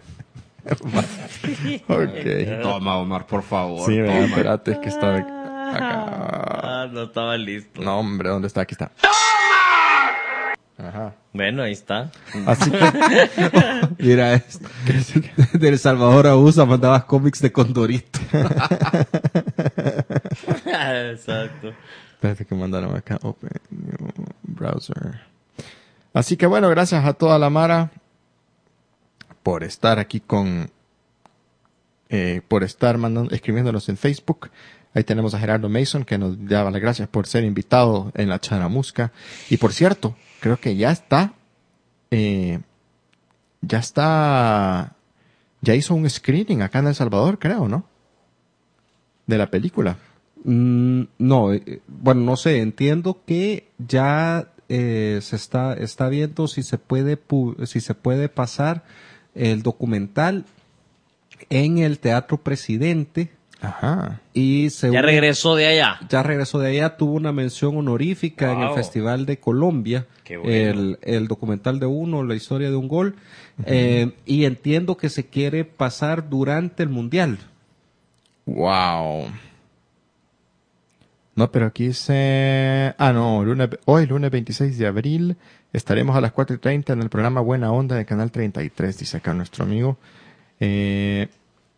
Ok. Toma, Omar, por favor. Sí, toma. espérate, es que estaba acá. Ah, no estaba listo. No, hombre, ¿dónde está? Aquí está. Ajá. Bueno, ahí está. Así que, Mira esto. De El Salvador a U S A mandabas cómics de Condorito. Exacto. espérate que mandaron acá. Open new browser. Así que bueno, gracias a toda la mara por estar aquí con, eh, por estar mandando, escribiéndonos en Facebook. Ahí tenemos a Gerardo Mason que nos daba las gracias por ser invitado en la Charamusca. Y por cierto, creo que ya está, eh, ya está, ya hizo un screening acá en El Salvador, creo, ¿no? De la película. Mm, no, eh, bueno, no sé, entiendo que ya eh, se está, está viendo si se puede, pu- si se puede pasar el documental en el Teatro Presidente. Ajá. Y según, Ya regresó de allá. ya regresó de allá, tuvo una mención honorífica Wow. en el Festival de Colombia. Qué bueno. el, el documental de uno, la historia de un gol. Uh-huh. eh, y entiendo que se quiere pasar durante el Mundial. Wow. No, pero aquí dice... Ah, no, lunes, hoy, lunes veintiséis de abril, estaremos a las cuatro y treinta en el programa Buena Onda de Canal treinta y tres, dice acá nuestro amigo. Eh,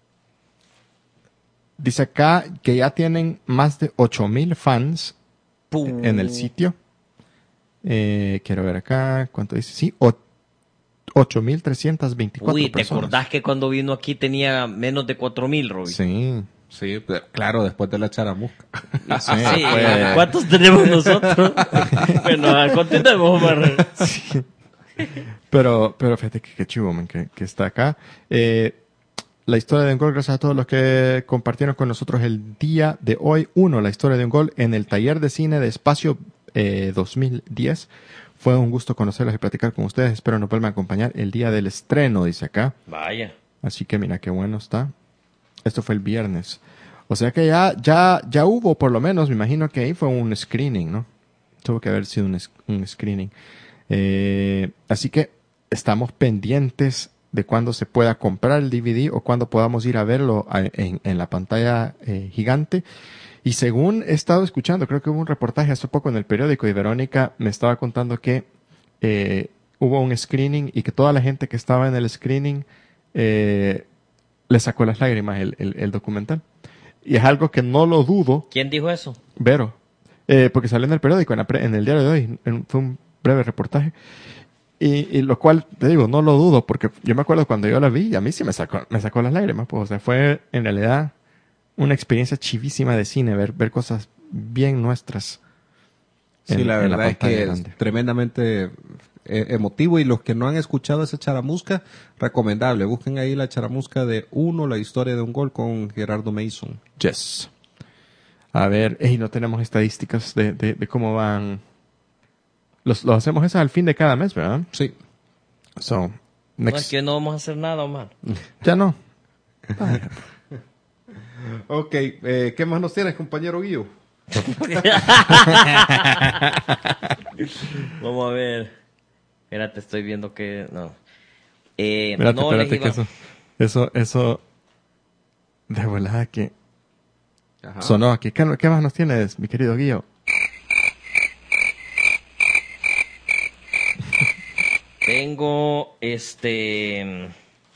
dice acá que ya tienen más de ocho mil fans Pum. en el sitio. Eh, quiero ver acá, ¿cuánto dice? Sí, ocho mil trescientas veinticuatro Uy, ¿te personas. acordás que cuando vino aquí tenía menos de cuatro mil, Robbie? Sí. Sí, pero, claro, después de la Charamusca. Sí, Sí, fue- ¿cuántos tenemos nosotros? Bueno, continuemos, Omar. Sí. Pero, pero fíjate que, que chivo, man, que, que está acá. Eh, la historia de un gol, gracias a todos los que compartieron con nosotros el día de hoy. Uno, la historia de un gol en el taller de cine de Espacio eh, dos mil diez. Fue un gusto conocerlos y platicar con ustedes. Espero nos vuelvan a acompañar el día del estreno, dice acá. Vaya. Así que mira qué bueno está. Esto fue el viernes. O sea que ya, ya, ya hubo, por lo menos, me imagino que ahí fue un screening, ¿no? Tuvo que haber sido un, un screening. Eh, así que estamos pendientes de cuándo se pueda comprar el D V D o cuándo podamos ir a verlo a, en, en la pantalla eh, gigante. Y según he estado escuchando, creo que hubo un reportaje hace poco en el periódico y Verónica me estaba contando que eh, hubo un screening y que toda la gente que estaba en el screening eh, le sacó las lágrimas el, el, el documental. Y es algo que no lo dudo. ¿Quién dijo eso? Vero. Eh, porque salió en el periódico, en, la pre- en el diario de hoy. En- fue un breve reportaje. Y, y lo cual, te digo, no lo dudo, porque yo me acuerdo cuando yo la vi, y a mí sí me sacó, me sacó las lágrimas. Pues, o sea, fue en realidad una experiencia chivísima de cine, ver, ver cosas bien nuestras. Sí, en- la en verdad es pantalla que grande. es tremendamente eh, emotivo, y los que no han escuchado esa charamusca, recomendable. Busquen ahí la charamusca de Uno, la historia de un gol con Gerardo Mason. Yes. A ver, y no tenemos estadísticas de, de, de cómo van. Los, los hacemos esas al fin de cada mes, ¿verdad? Sí. So, No, next. es que no vamos a hacer nada, Omar. Ya no. Ok, eh, ¿qué más nos tienes, compañero Guillo? Vamos a ver. Espérate, estoy viendo que... No. Eh, Espérate, no, les espérate, iba- que eso, eso, eso, de volada que Ajá. sonó aquí. ¿Qué, qué más nos tienes, mi querido Guillo? Tengo este...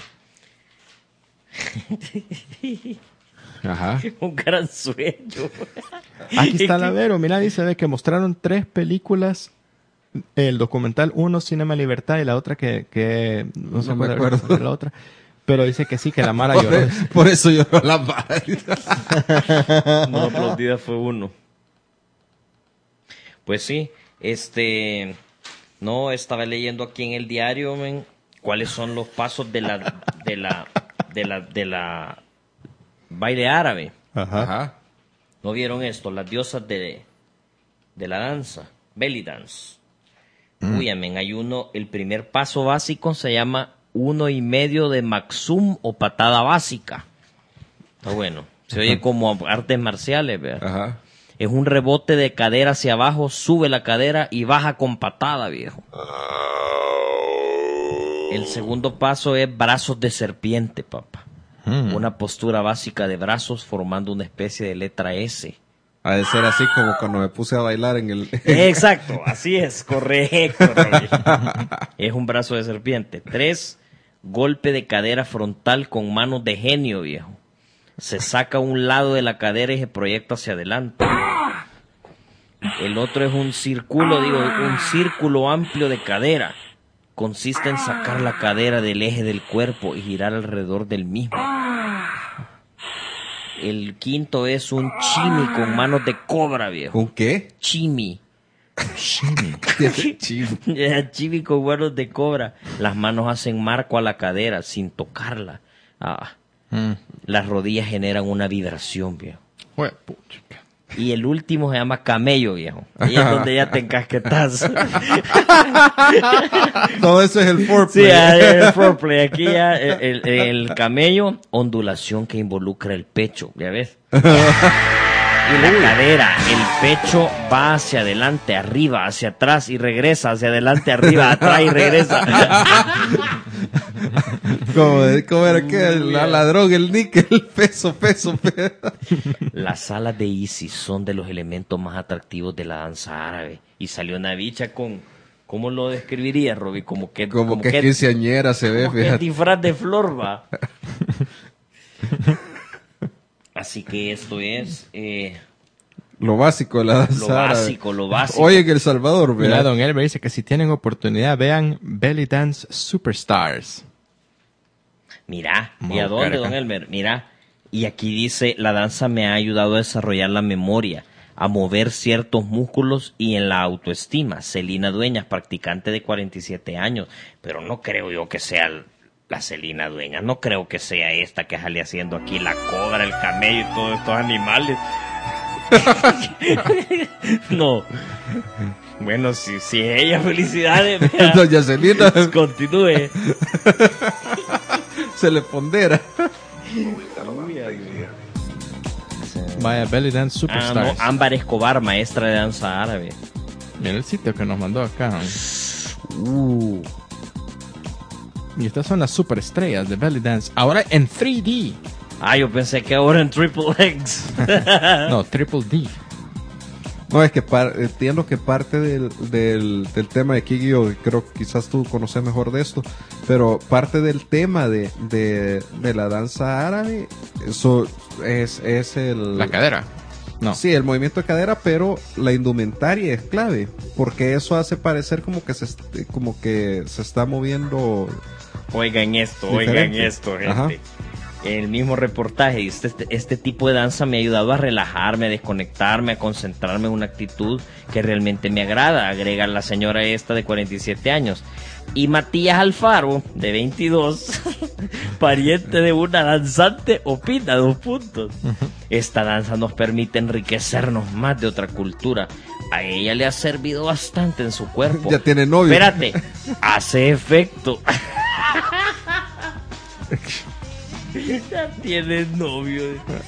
Ajá. un gran sueño. Aquí está la Vero, mira, dice ve que mostraron tres películas, el documental, uno Cinema Libertad y la otra que, que no, No se me acuerda acuerdo. de la otra, pero dice que sí, que la Mara Por, lloró. por eso lloró la madre. No, aplaudida fue uno. Pues sí, este... No, estaba leyendo aquí en el diario, men, cuáles son los pasos de la... de la... de la... de la... baile árabe. Ajá. Ajá. ¿No vieron esto? Las diosas de... de la danza. Belly dance. Uy, amén, hay uno... El primer paso básico se llama uno y medio de Maxum o patada básica. Está bueno. Se oye como artes marciales, ¿verdad? Ajá. Es un rebote de cadera hacia abajo, sube la cadera y baja con patada, viejo. El segundo paso es brazos de serpiente, papá. Mm. Una postura básica de brazos formando una especie de letra S. Ha de ser así como cuando me puse a bailar en el... Exacto, así es, correcto, Robbie. Es un brazo de serpiente. Tres, golpe de cadera frontal con manos de genio, viejo. Se saca un lado de la cadera y se proyecta hacia adelante. El otro es un círculo, digo, un círculo amplio de cadera. Consiste en sacar la cadera del eje del cuerpo y girar alrededor del mismo. El quinto es un chimi con manos de cobra, viejo. ¿Con qué? Chimi. Chivo. Chimi con manos de cobra. Las manos hacen marco a la cadera sin tocarla. Ah, Mm. las rodillas generan una vibración, viejo. Jue- puchica. Y el último se llama camello, viejo. Ahí es donde ya te encasquetas. Todo eso es el Sí, foreplay. ahí el foreplay. Aquí ya el, el- el camello, ondulación que involucra el pecho, ¿ya ves? Y la cadera, el pecho va hacia adelante, arriba, hacia atrás y regresa, hacia adelante, arriba, atrás y regresa. Como, como era que el la ladrón, el níquel, peso, peso, peso. Las alas de Isis son de los elementos más atractivos de la danza árabe. Y salió una bicha con, ¿cómo lo describirías, Robbie? Como que, Como, que, quinceañera se ve, como que fíjate. disfraz de flor, va. Así que esto es eh, Lo básico de la danza lo árabe. básico, lo básico. Oye, en El Salvador, Mira, vea. Don Elber dice que si tienen oportunidad, vean Belly Dance Superstars. Mira, ¿y Vamos a a buscar dónde, acá. don Elmer? Mira, y aquí dice, la danza me ha ayudado a desarrollar la memoria, a mover ciertos músculos y en la autoestima. Celina Dueñas, practicante de cuarenta y siete años, pero no creo yo que sea la Celina Dueñas, no creo que sea esta que sale haciendo aquí la cobra, el camello y todos estos animales. No. Bueno, si, si es ella, felicidades. vea. Doña Celina Continúe. se le pondera. Vaya, Belly Dance Ah, Superstars. no, Ámbar Escobar, maestra de danza árabe. Mira el sitio que nos mandó acá. Uh. Y estas son las superestrellas de Belly Dance. Ahora en tres D. Ah, yo pensé que ahora en Triple X. No, Triple D. No, es que par- entiendo que parte del, del, del tema de Kigio, creo que quizás tú conoces mejor de esto, pero parte del tema de, de, de la danza árabe, eso es, es el... La cadera. No. Sí, el movimiento de cadera, pero la indumentaria es clave, porque eso hace parecer como que se, est- como que se está moviendo. Oigan esto, Diferente. oigan esto, gente. Ajá. El mismo reportaje dice, este, este tipo de danza me ha ayudado a relajarme, a desconectarme, a concentrarme en una actitud que realmente me agrada, agrega la señora esta de cuarenta y siete años. Y Matías Alfaro, de veintidós, pariente de una danzante, opina, dos puntos. Esta danza nos permite enriquecernos más de otra cultura. A ella le ha servido bastante en su cuerpo. Ya tiene novio. Espérate, hace efecto. Ya tienes novio.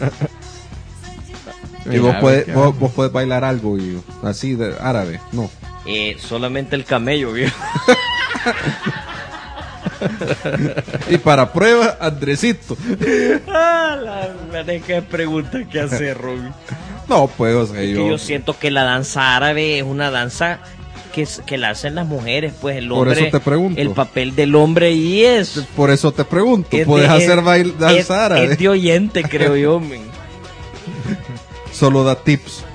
Y vos Mira, puedes, que- vos, vos puedes bailar algo y así de árabe, no. Eh, solamente el camello, viejo. Y para prueba, Andresito. Ah, la verdad que pregunta que hacer, Robin. No, pues, o sea, Es que yo, yo siento que la danza árabe es una danza que, es- que la hacen las mujeres, pues el Por hombre. eso te pregunto. El papel del hombre y es. por eso te pregunto, es ¿puedes de- hacer es- bail, danza es- árabe? Es de oyente, creo yo, men. Solo da tips.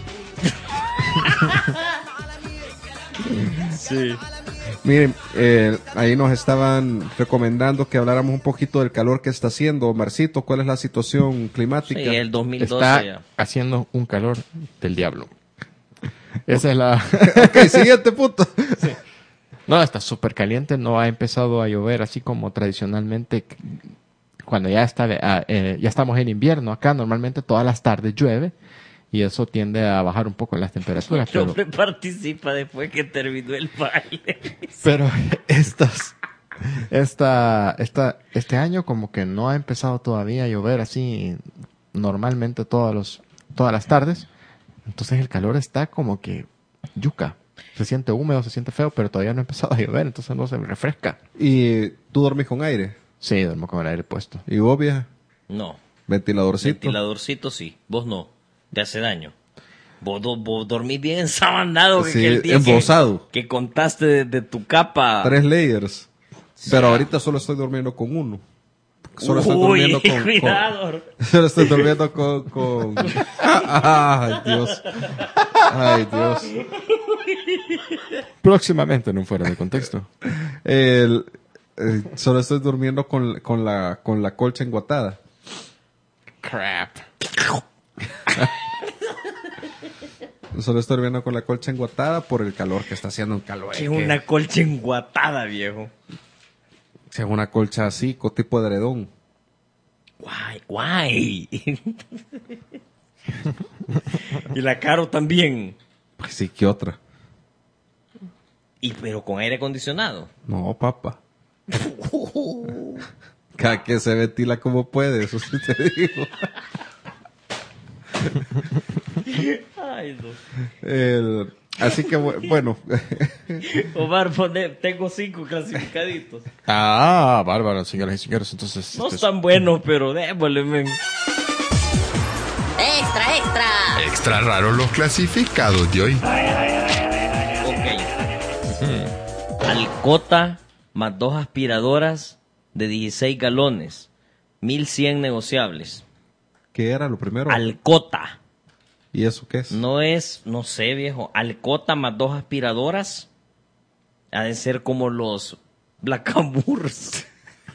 Sí. Miren, eh, ahí nos estaban recomendando que habláramos un poquito del calor que está haciendo. Marcito, ¿cuál es la situación climática? Sí, el dos mil doce Está ya. haciendo un calor del diablo. Esa es la... Ok, siguiente punto. No, está súper caliente. No ha empezado a llover así como tradicionalmente cuando ya está ah, eh, ya estamos en invierno. Acá normalmente todas las tardes llueve y eso tiende a bajar un poco las temperaturas. El Pero, hombre participa después que terminó el baile. pero estas, esta, esta, este año como que no ha empezado todavía a llover así normalmente todos los, todas las tardes. Entonces el calor está como que yuca. Se siente húmedo, se siente feo, pero todavía no ha empezado a llover, entonces no se refresca. ¿Y tú dormís con aire? Sí, duermo con el aire puesto. ¿Y vos, vieja? No. Ventiladorcito. Ventiladorcito sí, vos no. Te hace daño. Vos, do- vos dormís bien ensabanado. que Sí, aquel día que- embozado. Que, contaste de, de tu capa. Tres layers. Pero ahorita solo estoy durmiendo con uno. Solo estoy Uy, durmiendo con... cuidado. con- solo estoy durmiendo con... con... Ay, Dios. Ay, Dios. Próximamente en un fuera de contexto. El, eh, solo estoy durmiendo con, con, la, con la colcha enguatada. Crap. Solo estoy durmiendo con la colcha enguatada por el calor que está haciendo un calor. Que Es es que- una colcha enguatada, viejo. Si es una colcha así, con tipo de edredón. Guay, guay. Y la Caro también. Pues sí, ¿qué otra? Y pero con aire acondicionado. No, papá. Cada que se ventila como puede, eso sí te digo. Ay, no. El- así que bu- bueno, Omar, pone, tengo cinco clasificaditos. Ah, bárbaro, señoras y señores. Entonces, No este es- están buenos, pero démosle, men. Extra, extra. Extra raro los clasificados de hoy. Ok. Alcota más dos aspiradoras de dieciséis galones. mil cien negociables. ¿qué era lo primero? Alcota. ¿Y eso qué es? No es, no sé, viejo. Alcota más dos aspiradoras. Ha de ser como los Blackamoors.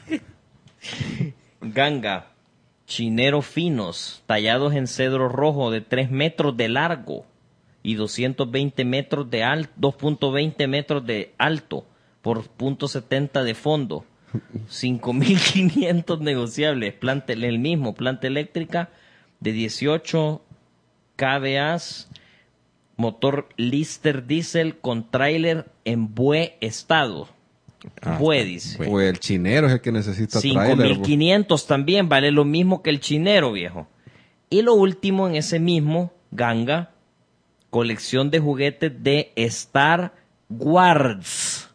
Ganga. Chineros finos, tallados en cedro rojo de tres metros de largo y doscientos veinte metros de alto, dos punto veinte metros de alto por punto setenta de fondo. cinco mil quinientos negociables. Planta, el mismo, planta eléctrica de dieciocho kVA, motor Lister Diesel con tráiler en buen estado. Ah, Bue, está dice. bueno. O el chinero es el que necesita cinco trailer. mil quinientos también, vale lo mismo que el chinero, viejo. Y lo último en ese mismo, Ganga, colección de juguetes de Star Wars.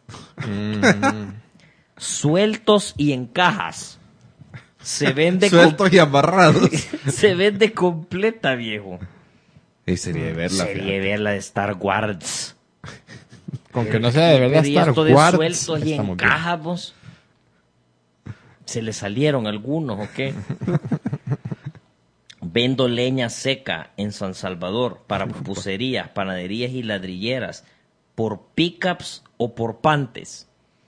Sueltos y en cajas. Se vende, com- Sueltos y amarrados. se vende completa, viejo. Y sería de verla. Sería fíjate. ver la de Star Wars. Con que no sea de verdad Pero y Star esto de Wars, sueltos y en estamos bien. cajas, vos. Se le salieron algunos, ¿o qué? Vendo leña seca en San Salvador para pupuserías, panaderías y ladrilleras. ¿Por pickups o por pantes?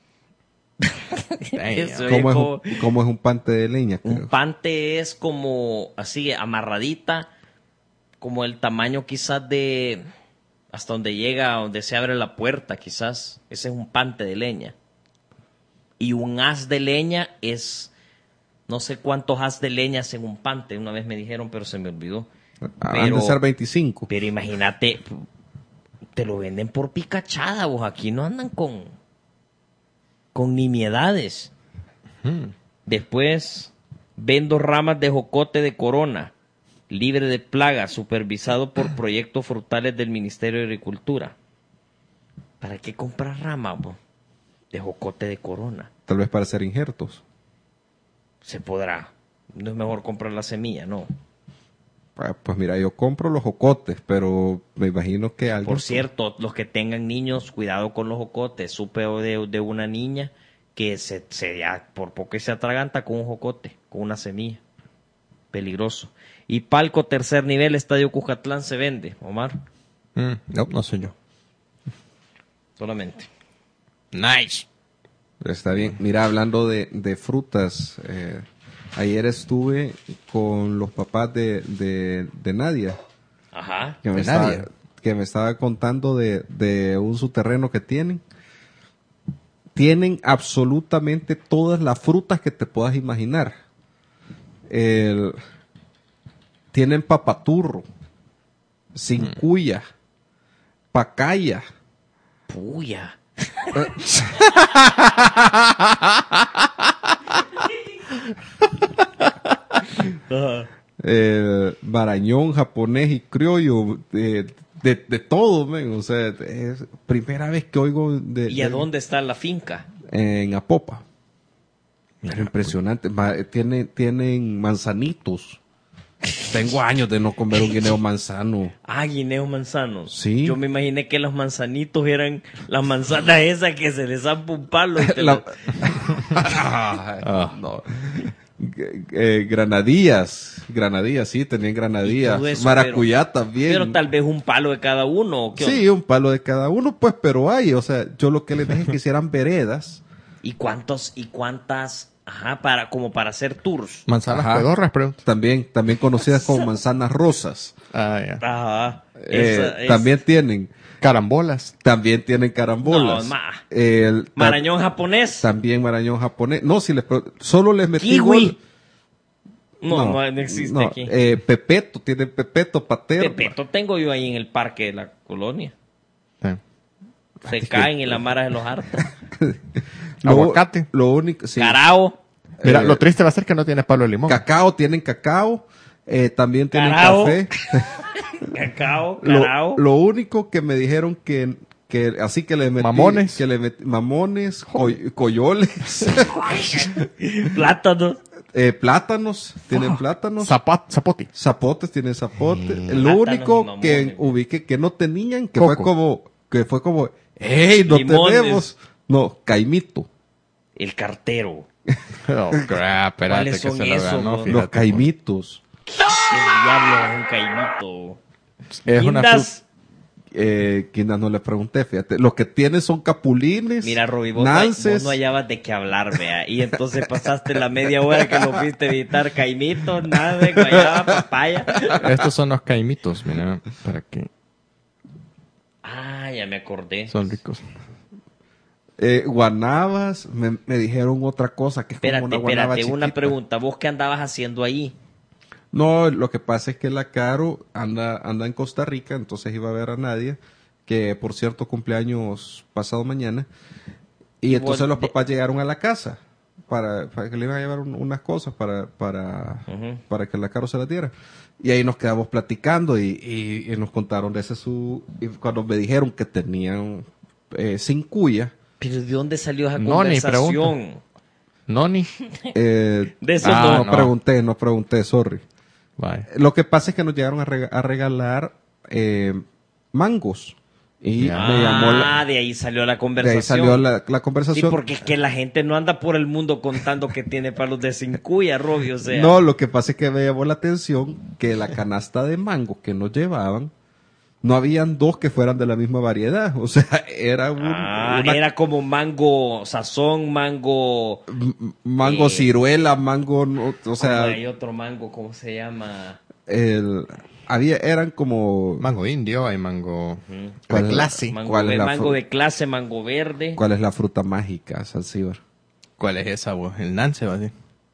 Eso ¿Cómo, es como- un, ¿Cómo es un pante de leña? Un pante es como así, amarradita, como el tamaño quizás de hasta donde llega, donde se abre la puerta, quizás. Ese es un pante de leña. Y un haz de leña es, no sé cuántos haz de leña en un pante. Una vez me dijeron, pero se me olvidó. Han de ser veinticinco. Pero imagínate, te lo venden por picachada, vos. Aquí no andan con, con nimiedades. Después, vendo ramas de jocote de corona, libre de plagas, supervisado por proyectos frutales del Ministerio de Agricultura. ¿Para qué comprar ramas, vos? De jocote de corona. Tal vez para hacer injertos. Se podrá. No es mejor comprar la semilla, ¿no? Ah, Pues mira, yo compro los jocotes, pero me imagino que alguien... Por cierto, los que tengan niños, cuidado con los jocotes. Supe de, de una niña que se, se ya por poco se atraganta con un jocote, con una semilla. Peligroso. Y palco tercer nivel, Estadio Cujatlán se vende, Omar. Mm, no, no soy yo. Solamente. Nice. Está bien. Mira, hablando de, de frutas, eh, ayer estuve con los papás de, de, de Nadia, Ajá. que me, ¿De estaba, Nadia? que me estaba contando de, de un su terreno que tienen. Tienen absolutamente todas las frutas que te puedas imaginar. El, tienen papaturro, cincuya, pacaya. Puya. eh, Marañón, japonés y criollo, de, de, de todo, men. O sea, es primera vez que oigo de, ¿Y a de- dónde está la finca? en Apopa. Pero impresionante. Ma- tiene, tienen manzanitos. Tengo años de no comer un guineo manzano. Ah, guineos manzanos. Sí. Yo me imaginé que los manzanitos eran las manzanas esas que se les zampa un palo. Y te La- la- no. G- eh, granadillas. Granadillas, sí, tenían Y granadillas. todo eso, Maracuyá pero- también. Pero tal vez un palo de cada uno. ¿O qué Sí, onda? un palo de cada uno, pues, pero hay, o sea, yo lo que les dije es que hicieran veredas. ¿Y cuántos y cuántas? Ajá, para como para hacer tours. Manzanas Ajá. pedorras, pregunto. También, también conocidas como manzanas rosas. Ah, ya. Ajá. Eh, Esa es- También tienen, Carambolas. también tienen carambolas. No, ma. El- ta- Marañón japonés. También marañón japonés. No, si les, pro- solo les metí Kiwi. gol. No, no, no existe no, aquí. eh, pepeto, tienen pepeto, paterna. Pepeto tengo yo ahí en el parque de la colonia. Sí. Se caen en la mara de los hartos. Lo- Aguacate. Lo único, sí. Carao. Mira, Eh, lo triste va a ser que no tiene palo de limón. Cacao, tienen cacao. eh, también tienen Carao. café. Cacao. Lo, Carao. lo único que me dijeron que, que así que le metí, Mamones. que le metí, mamones, coy- coyoles, Plátanos. eh, plátanos, tienen plátanos, Zapat, zapote. zapotes, tienen zapote. Lo Plátanos único y mamones. que ubiqué que no tenían, que Coco. fue como, que fue como, ¡ey, no Limones. tenemos! No, caimito. El cartero. Oh, crap, espérate ¿Cuáles que son se lo esos, ganó. no? Fíjate, Los caimitos. El diablo es un caimito. Es una Guindas. Eh, Quindas no le pregunté, fíjate. Lo que tiene son capulines, Mira, Roby, vos, no, nances. vos no hallabas de qué hablar, vea. Y entonces pasaste la media hora que lo fuiste a visitar caimito, nada de guayaba, papaya. Estos son los caimitos, mira, para que Ah, ya me acordé. son ricos. Eh, guanabas, me, me dijeron otra cosa que es Espérate, como una guanaba espérate, una chiquita. pregunta. ¿Vos qué andabas haciendo ahí? No, lo que pasa es que la Caro anda, anda en Costa Rica, entonces iba a ver a Nadia, que por cierto cumpleaños pasado mañana, y Y entonces vos los de- papás llegaron a la casa para, para que le iban a llevar un- unas cosas para, para, Ujú. para que la Caro se la diera. Y ahí nos quedamos platicando y, y- y nos contaron de ese su... Y cuando me dijeron que tenían eh, cincuya, ¿Pero de dónde salió esa No, ni conversación? Noni. eh, De eso Ah, no, no. no. pregunté, no pregunté, sorry. Vaya. Lo que pasa es que nos llegaron a, rega- a regalar eh, mangos Y Ya. me llamó la, Ah, de ahí salió la de conversación. ahí salió la, la Sí, conversación. porque es que la gente no anda por el mundo contando que tiene palos de cincuya, Robbie, o sea. No, lo que pasa es que me llamó la atención que la canasta de mango que nos llevaban, no habían dos que fueran de la misma variedad. O sea, era un, Ah, una era como mango sazón, mango... m- mango eh, ciruela, mango, no, o sea, hay otro mango, ¿cómo se llama? el, había, eran como, Mango indio, hay mango ¿Cuál de es? clase. Mango, ¿Cuál es ve- la mango fru- de clase, mango verde. ¿cuál es la fruta mágica, Zanzíbar? ¿Cuál es esa, vos? El Nance, va a decir.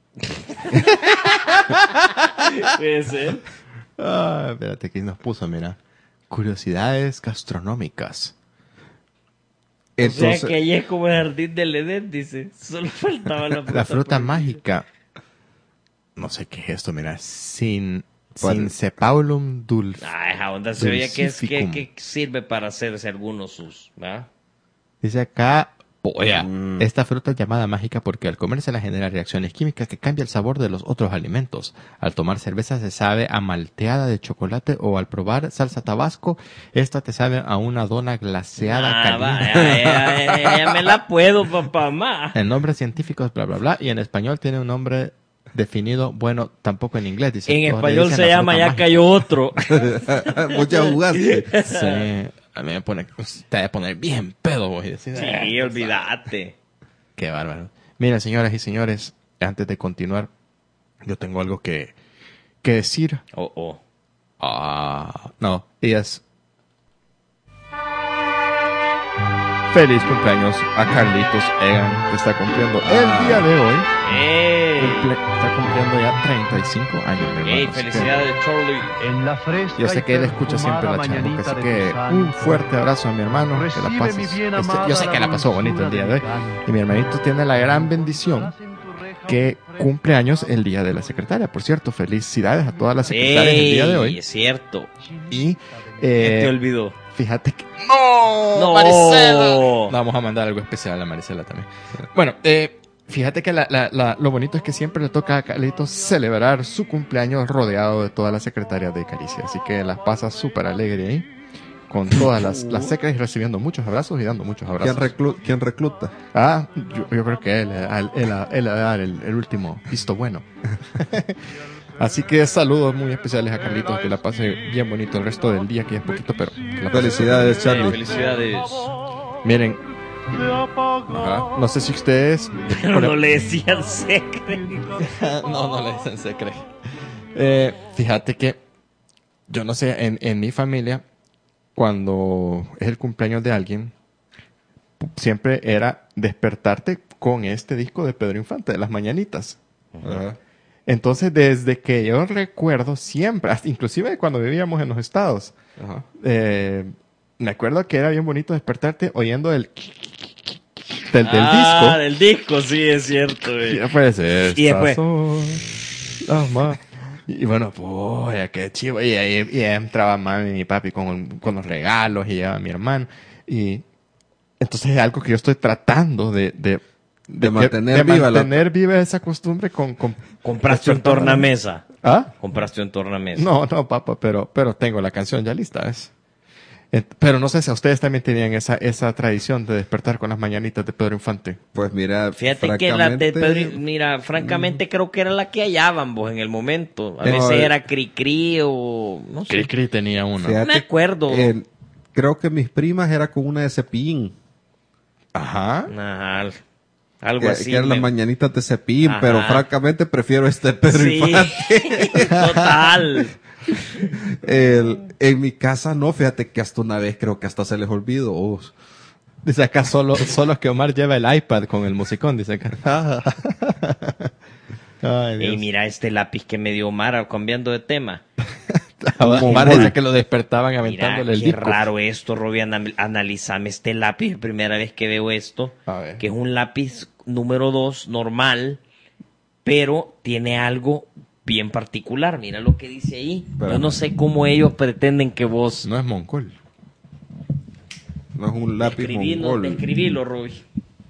Puede ser. Ah, espérate, aquí nos puso, mira. Curiosidades gastronómicas. O Entonces, sea que ahí es como el jardín del Edén, dice. Solo faltaba la fruta. La fruta prohibida. mágica. No sé qué es esto, mira. Sin, ¿Cuál? Cincepaulum dulce. Ah, esa onda se veía que, es, que, Dulcificum. que sirve para hacerse algunos sus, ¿verdad? Dice acá, polla. Mm. Esta fruta es llamada mágica porque al comérsela genera reacciones químicas que cambian el sabor de los otros alimentos. Al tomar cerveza se sabe a malteada de chocolate o al probar salsa tabasco, esta te sabe a una dona glaseada Ah, va, caliente. ya, ya, ya, ya me la puedo, papá, más. El nombre científico es bla bla bla y en español tiene un nombre definido, bueno, tampoco en inglés. Dice, En todos le español dicen se la llama fruta Ya mágica. cayó otro. vos ya jugaste. Sí, a mí me pone, te va a poner bien pedo, vos, y decir, Sí, "Ah, olvídate. qué bárbaro". Miren, señoras y señores, antes de continuar, yo tengo algo que, que decir. Oh, oh. Ah, no, y es... Feliz cumpleaños a Carlitos Egan, que está cumpliendo el día de hoy. ¡Ey! Cumple- está cumpliendo ya treinta y cinco años, mi hermano. ¡Ey! así que- ¡Felicidades, Charlie! En la fresca Yo sé y que él escucha siempre la perfumada charla, así mañanita de que tu santo. un fuerte abrazo a mi hermano, que la Recibe, pases. mi bien este, amada, yo sé que la pasó dulzura bonito el día de hoy. del canto. Y mi hermanito tiene la gran bendición que cumple años el día de la secretaria. Por cierto, felicidades a todas las secretarias el día de ¡Ey! hoy. Es cierto. Y Te eh, olvidó. fíjate que... ¡No! ¡No! ¡Maricela! No, vamos a mandar algo especial a Maricela también. Bueno, eh, fíjate que la- la- la- lo bonito es que siempre le toca a Carlitos celebrar su cumpleaños rodeado de todas las secretarias de Caricia. Así que las pasa súper alegre ahí, con todas las, las secretarias, recibiendo muchos abrazos y dando muchos ¿Quién, abrazos. reclu- quién recluta? Ah, yo, yo creo que él, él, él, él va a dar el, el último visto bueno. Así que saludos muy especiales a Carlitos, que la pase bien bonito el resto del día, que es poquito, pero que la pase. Felicidades, ¡Ey! Charlie. ¡Felicidades! Miren, ajá, no sé si ustedes... Pero no le decían secre. no, no le dicen secreto. Eh, fíjate que yo no sé, en, en mi familia, cuando es el cumpleaños de alguien, pu- siempre era despertarte con este disco de Pedro Infante, de Las Mañanitas. Ajá. Entonces, desde que yo recuerdo siempre, hasta inclusive cuando vivíamos en los estados, Ajá. eh, me acuerdo que era bien bonito despertarte oyendo el del, del ah, disco. del disco, sí, es cierto. Y güey. después, estas Y después- son las ma- Y, y bueno, pues, qué chivo. Y ahí y entraba mami y mi papi con, con los regalos y llevaba a mi hermano. Y entonces es algo que yo estoy tratando de... de De que- mantener de viva la- mantener viva esa costumbre con... con Compraste un tornamesa. ¿Ah? Compraste un tornamesa. No, no, papá, pero, pero tengo la canción ya lista, ¿es? Ent- Pero no sé si a ustedes también tenían esa, esa tradición de despertar con las mañanitas de Pedro Infante. Pues mira, Fíjate que la de francamente, Pedro, mira, francamente creo que era la que hallaban vos en el momento. A No, veces eh. era Cricri o no sé. Cri Cri tenía una. fíjate, No me acuerdo. eh, creo que mis primas era con una de Cepillín. Ajá. Ajá, algo Que, así. que eran me- las mañanitas de Cepillín, Ajá. pero francamente prefiero este Pedro Sí, Infante. total. El- en mi casa no, fíjate que hasta una vez creo que hasta se les olvidó. Oh, Dice acá solo, solo que Omar lleva el iPad con el musicón, dice acá. Ay, Y Dios. mira este lápiz que me dio Omar, cambiando de tema. Omar Mongol. dice que lo despertaban Mira, aventándole el qué disco. raro esto, Robbie, anal- analizame este lápiz, primera vez que veo esto, A ver. que es un lápiz número dos normal, pero tiene algo bien particular. Mira lo que dice ahí. Yo Espérame. no sé cómo ellos pretenden que vos... No es Moncol. no es un lápiz Describilo, mongol. describilo, Robbie.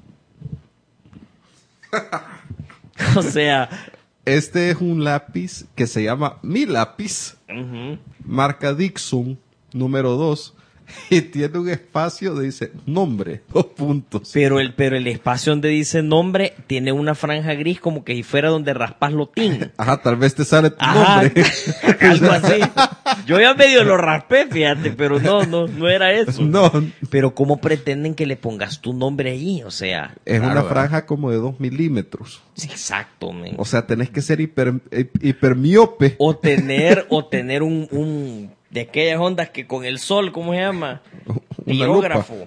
O sea, Este es un lápiz que se llama Mi Lápiz, ujú. marca Dixon, número dos. y tiene un espacio donde dice nombre, dos puntos. Pero el, pero el espacio donde dice nombre tiene una franja gris como que si fuera donde raspas lotín. Ajá, tal vez te sale tu Ajá, nombre. algo así. Yo ya medio lo raspé, fíjate, pero no, no, no era eso. No, Pero ¿cómo pretenden que le pongas tu nombre ahí? O sea, es Claro, una ¿verdad? franja como de dos milímetros. sí, exacto, men. O sea, tenés que ser hiper, hipermiope. O tener, o tener un, un, de aquellas ondas que con el sol, ¿cómo se llama? Una Tirógrafo.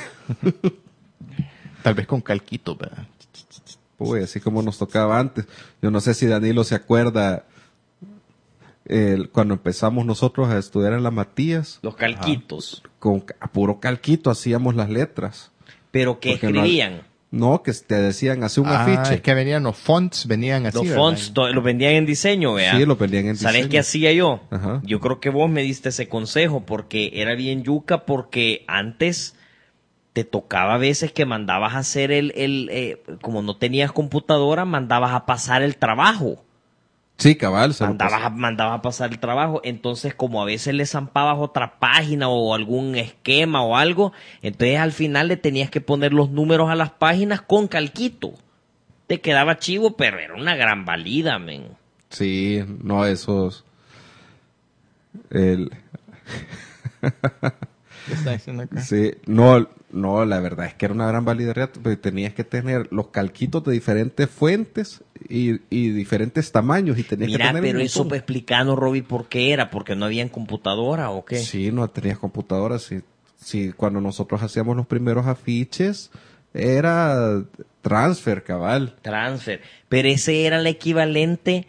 Tal vez con calquito, ¿verdad? Uy, así como nos tocaba antes. Yo no sé si Danilo se acuerda el- cuando empezamos nosotros a estudiar en la Matías, Los calquitos. con ca- a puro calquito hacíamos las letras. Pero que Porque no- escribían. No, que te decían, hace un Ah, afiche. es que venían los fonts, venían así, Los ¿verdad? fonts to- los vendían en diseño, vea. Sí, los vendían en ¿Sabes diseño. qué hacía yo? Ajá. Yo creo que vos me diste ese consejo porque era bien yuca porque antes te tocaba a veces que mandabas a hacer el, el eh, como no tenías computadora, mandabas a pasar el trabajo. Sí, cabal. se lo Mandabas a, pasé. mandabas a pasar el trabajo. Entonces, como a veces le zampabas otra página o algún esquema o algo, entonces al final le tenías que poner los números a las páginas con calquito. Te quedaba chivo, pero era una gran valida, men. Sí, no, esos... El, ¿Qué está diciendo acá? sí, no, no, la verdad es que era una gran validez, porque tenías que tener los calquitos de diferentes fuentes y, y diferentes tamaños y tenías que Mira, tener un pero eso montón. pues explicanos, Robbie, por qué era, porque no había computadora o qué. Sí, no tenías computadoras. Sí, sí, cuando nosotros hacíamos los primeros afiches, era transfer, cabal. Transfer. Pero ese era el equivalente,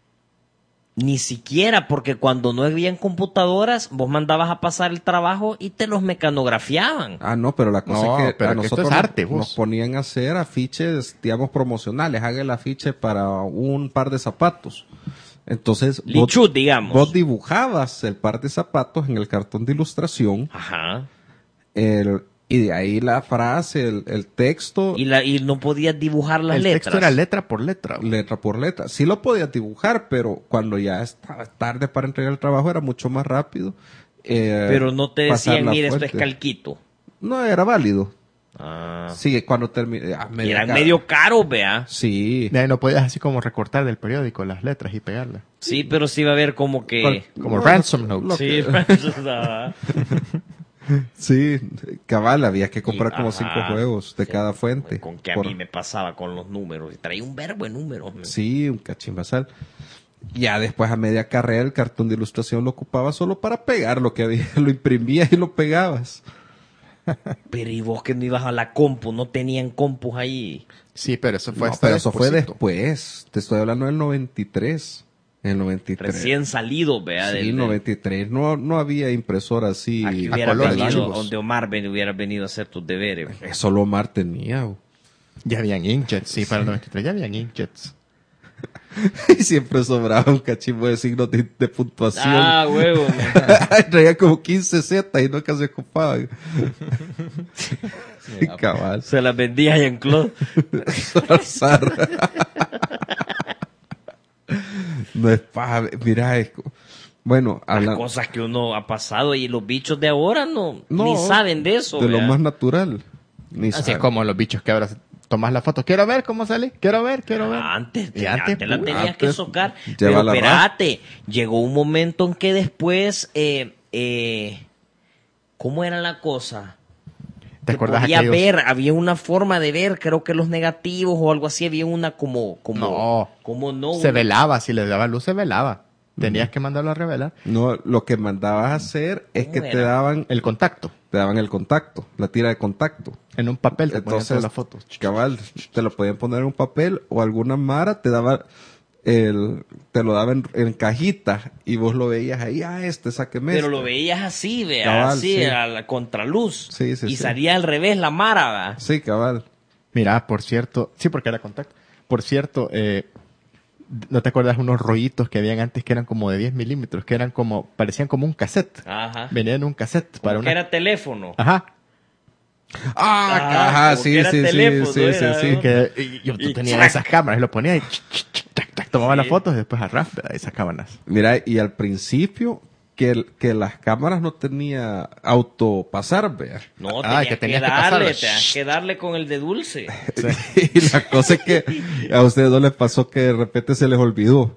ni siquiera, porque cuando no habían computadoras, vos mandabas a pasar el trabajo y te los mecanografiaban. Ah, no, pero la cosa No, es que pero a que esto nosotros es arte, nos, vos. nos ponían a hacer afiches, digamos, promocionales. Haga el afiche para un par de zapatos. Entonces, vos, Lichut, digamos. vos dibujabas el par de zapatos en el cartón de ilustración Ajá. el- y de ahí la frase, el, el texto, Y, la, y no podías dibujar las El letras. texto era letra por letra. letra por letra. Sí lo podías dibujar, pero cuando ya estaba tarde para entregar el trabajo era mucho más rápido. eh, Pero no te pasar decían, la mira, esto es fuente. calquito. No era válido. Ah. Sí, cuando terminé. ah, Y medio eran caro. medio caros, vea. Sí. De ahí no podías así como recortar del periódico las letras y pegarlas. Sí, pero sí va a haber como que... Como No, ransom lo notes. Sí, ajá. Sí, cabal, había que comprar Y- como ajá. cinco juegos de Sí, cada fuente. Con que a Por- mí me pasaba con los números. Y traía un verbo de números. men. Sí, un cachimbasal. Ya después a media carrera el cartón de ilustración lo ocupaba solo para pegar lo que había, lo imprimías y lo pegabas. Pero y vos que no ibas a la compu, no tenían compus ahí. Sí, pero eso fue No, hasta pero eso fue despuesito. después. Te estoy hablando del noventa y tres. En el noventa y tres. Recién salidos, vea. Sí, del- del- noventa y tres. No, no había impresora así. Aquí a hubiera color, venido, chivos. donde Omar ven, hubiera venido a hacer tus deberes. Eso lo Omar tenía. bo. Ya habían inkjets, sí, para el noventa y tres ya habían inkjets. Y siempre sobraba un cachimbo de signos de, de puntuación. Ah, huevo. men. Traía como quince Z y nunca se ocupaban. Sí, cabal. Se las vendía a Jean-Claude. Azar. No es paja. Mira, es co- bueno, Las hablando cosas que uno ha pasado y los bichos de ahora no, No, ni saben de eso. de lo vea. más natural. Ni Así sabe. es como los bichos que ahora tomas la foto. Quiero ver cómo sale. Quiero ver, quiero ver. Ah, Antes, Y antes, antes, la pu- tenías que antes, socar. lleva Pero la espérate, llegó un momento en que después, eh, eh, ¿cómo era la cosa? ¿Te Que acuerdas podía aquellos? ver, había una forma de ver, creo que los negativos o algo así, había una como, como, No. como no. Se una- velaba, si le daba luz se velaba. Tenías que mandarlo a revelar. No, lo que mandabas a hacer es ¿Cómo que te era? daban, El contacto. te daban el contacto, la tira de contacto. En un papel te ponían Entonces, todas las fotos. cabal, te lo podían poner en un papel o alguna mara te daba el, te lo daba en, en cajita y vos lo veías ahí, ah, este, sáqueme Pero este. lo veías así, vea, Cabal, así, sí. a la contraluz. Sí, sí, y sí. salía al revés la mara, vea. Sí, cabal. Mira, por cierto, sí, porque era contacto. Por cierto, eh, ¿no te acuerdas unos rollitos que habían antes que eran como de diez milímetros? Que eran como, parecían como un cassette. Ajá. Venían en un cassette para Como una... que era teléfono. Ajá. Ah, Ah, ajá, como sí, que era sí, sí, teléfono, sí, sí, era, sí. ¿no? Que y yo Y tenía chac. esas cámaras y lo ponía y ch, ch, ch, tac, tac, tomaba Sí. las fotos y después a RAF, ¿verdad? Y sacaban las. Mira, y al principio, que, que las cámaras no tenía autopasar, vea. No, Ah, tenías que que, tenías que darle, pasarle. tenías que darle con el de dulce. Y la cosa es que a ustedes no les pasó que de repente se les olvidó.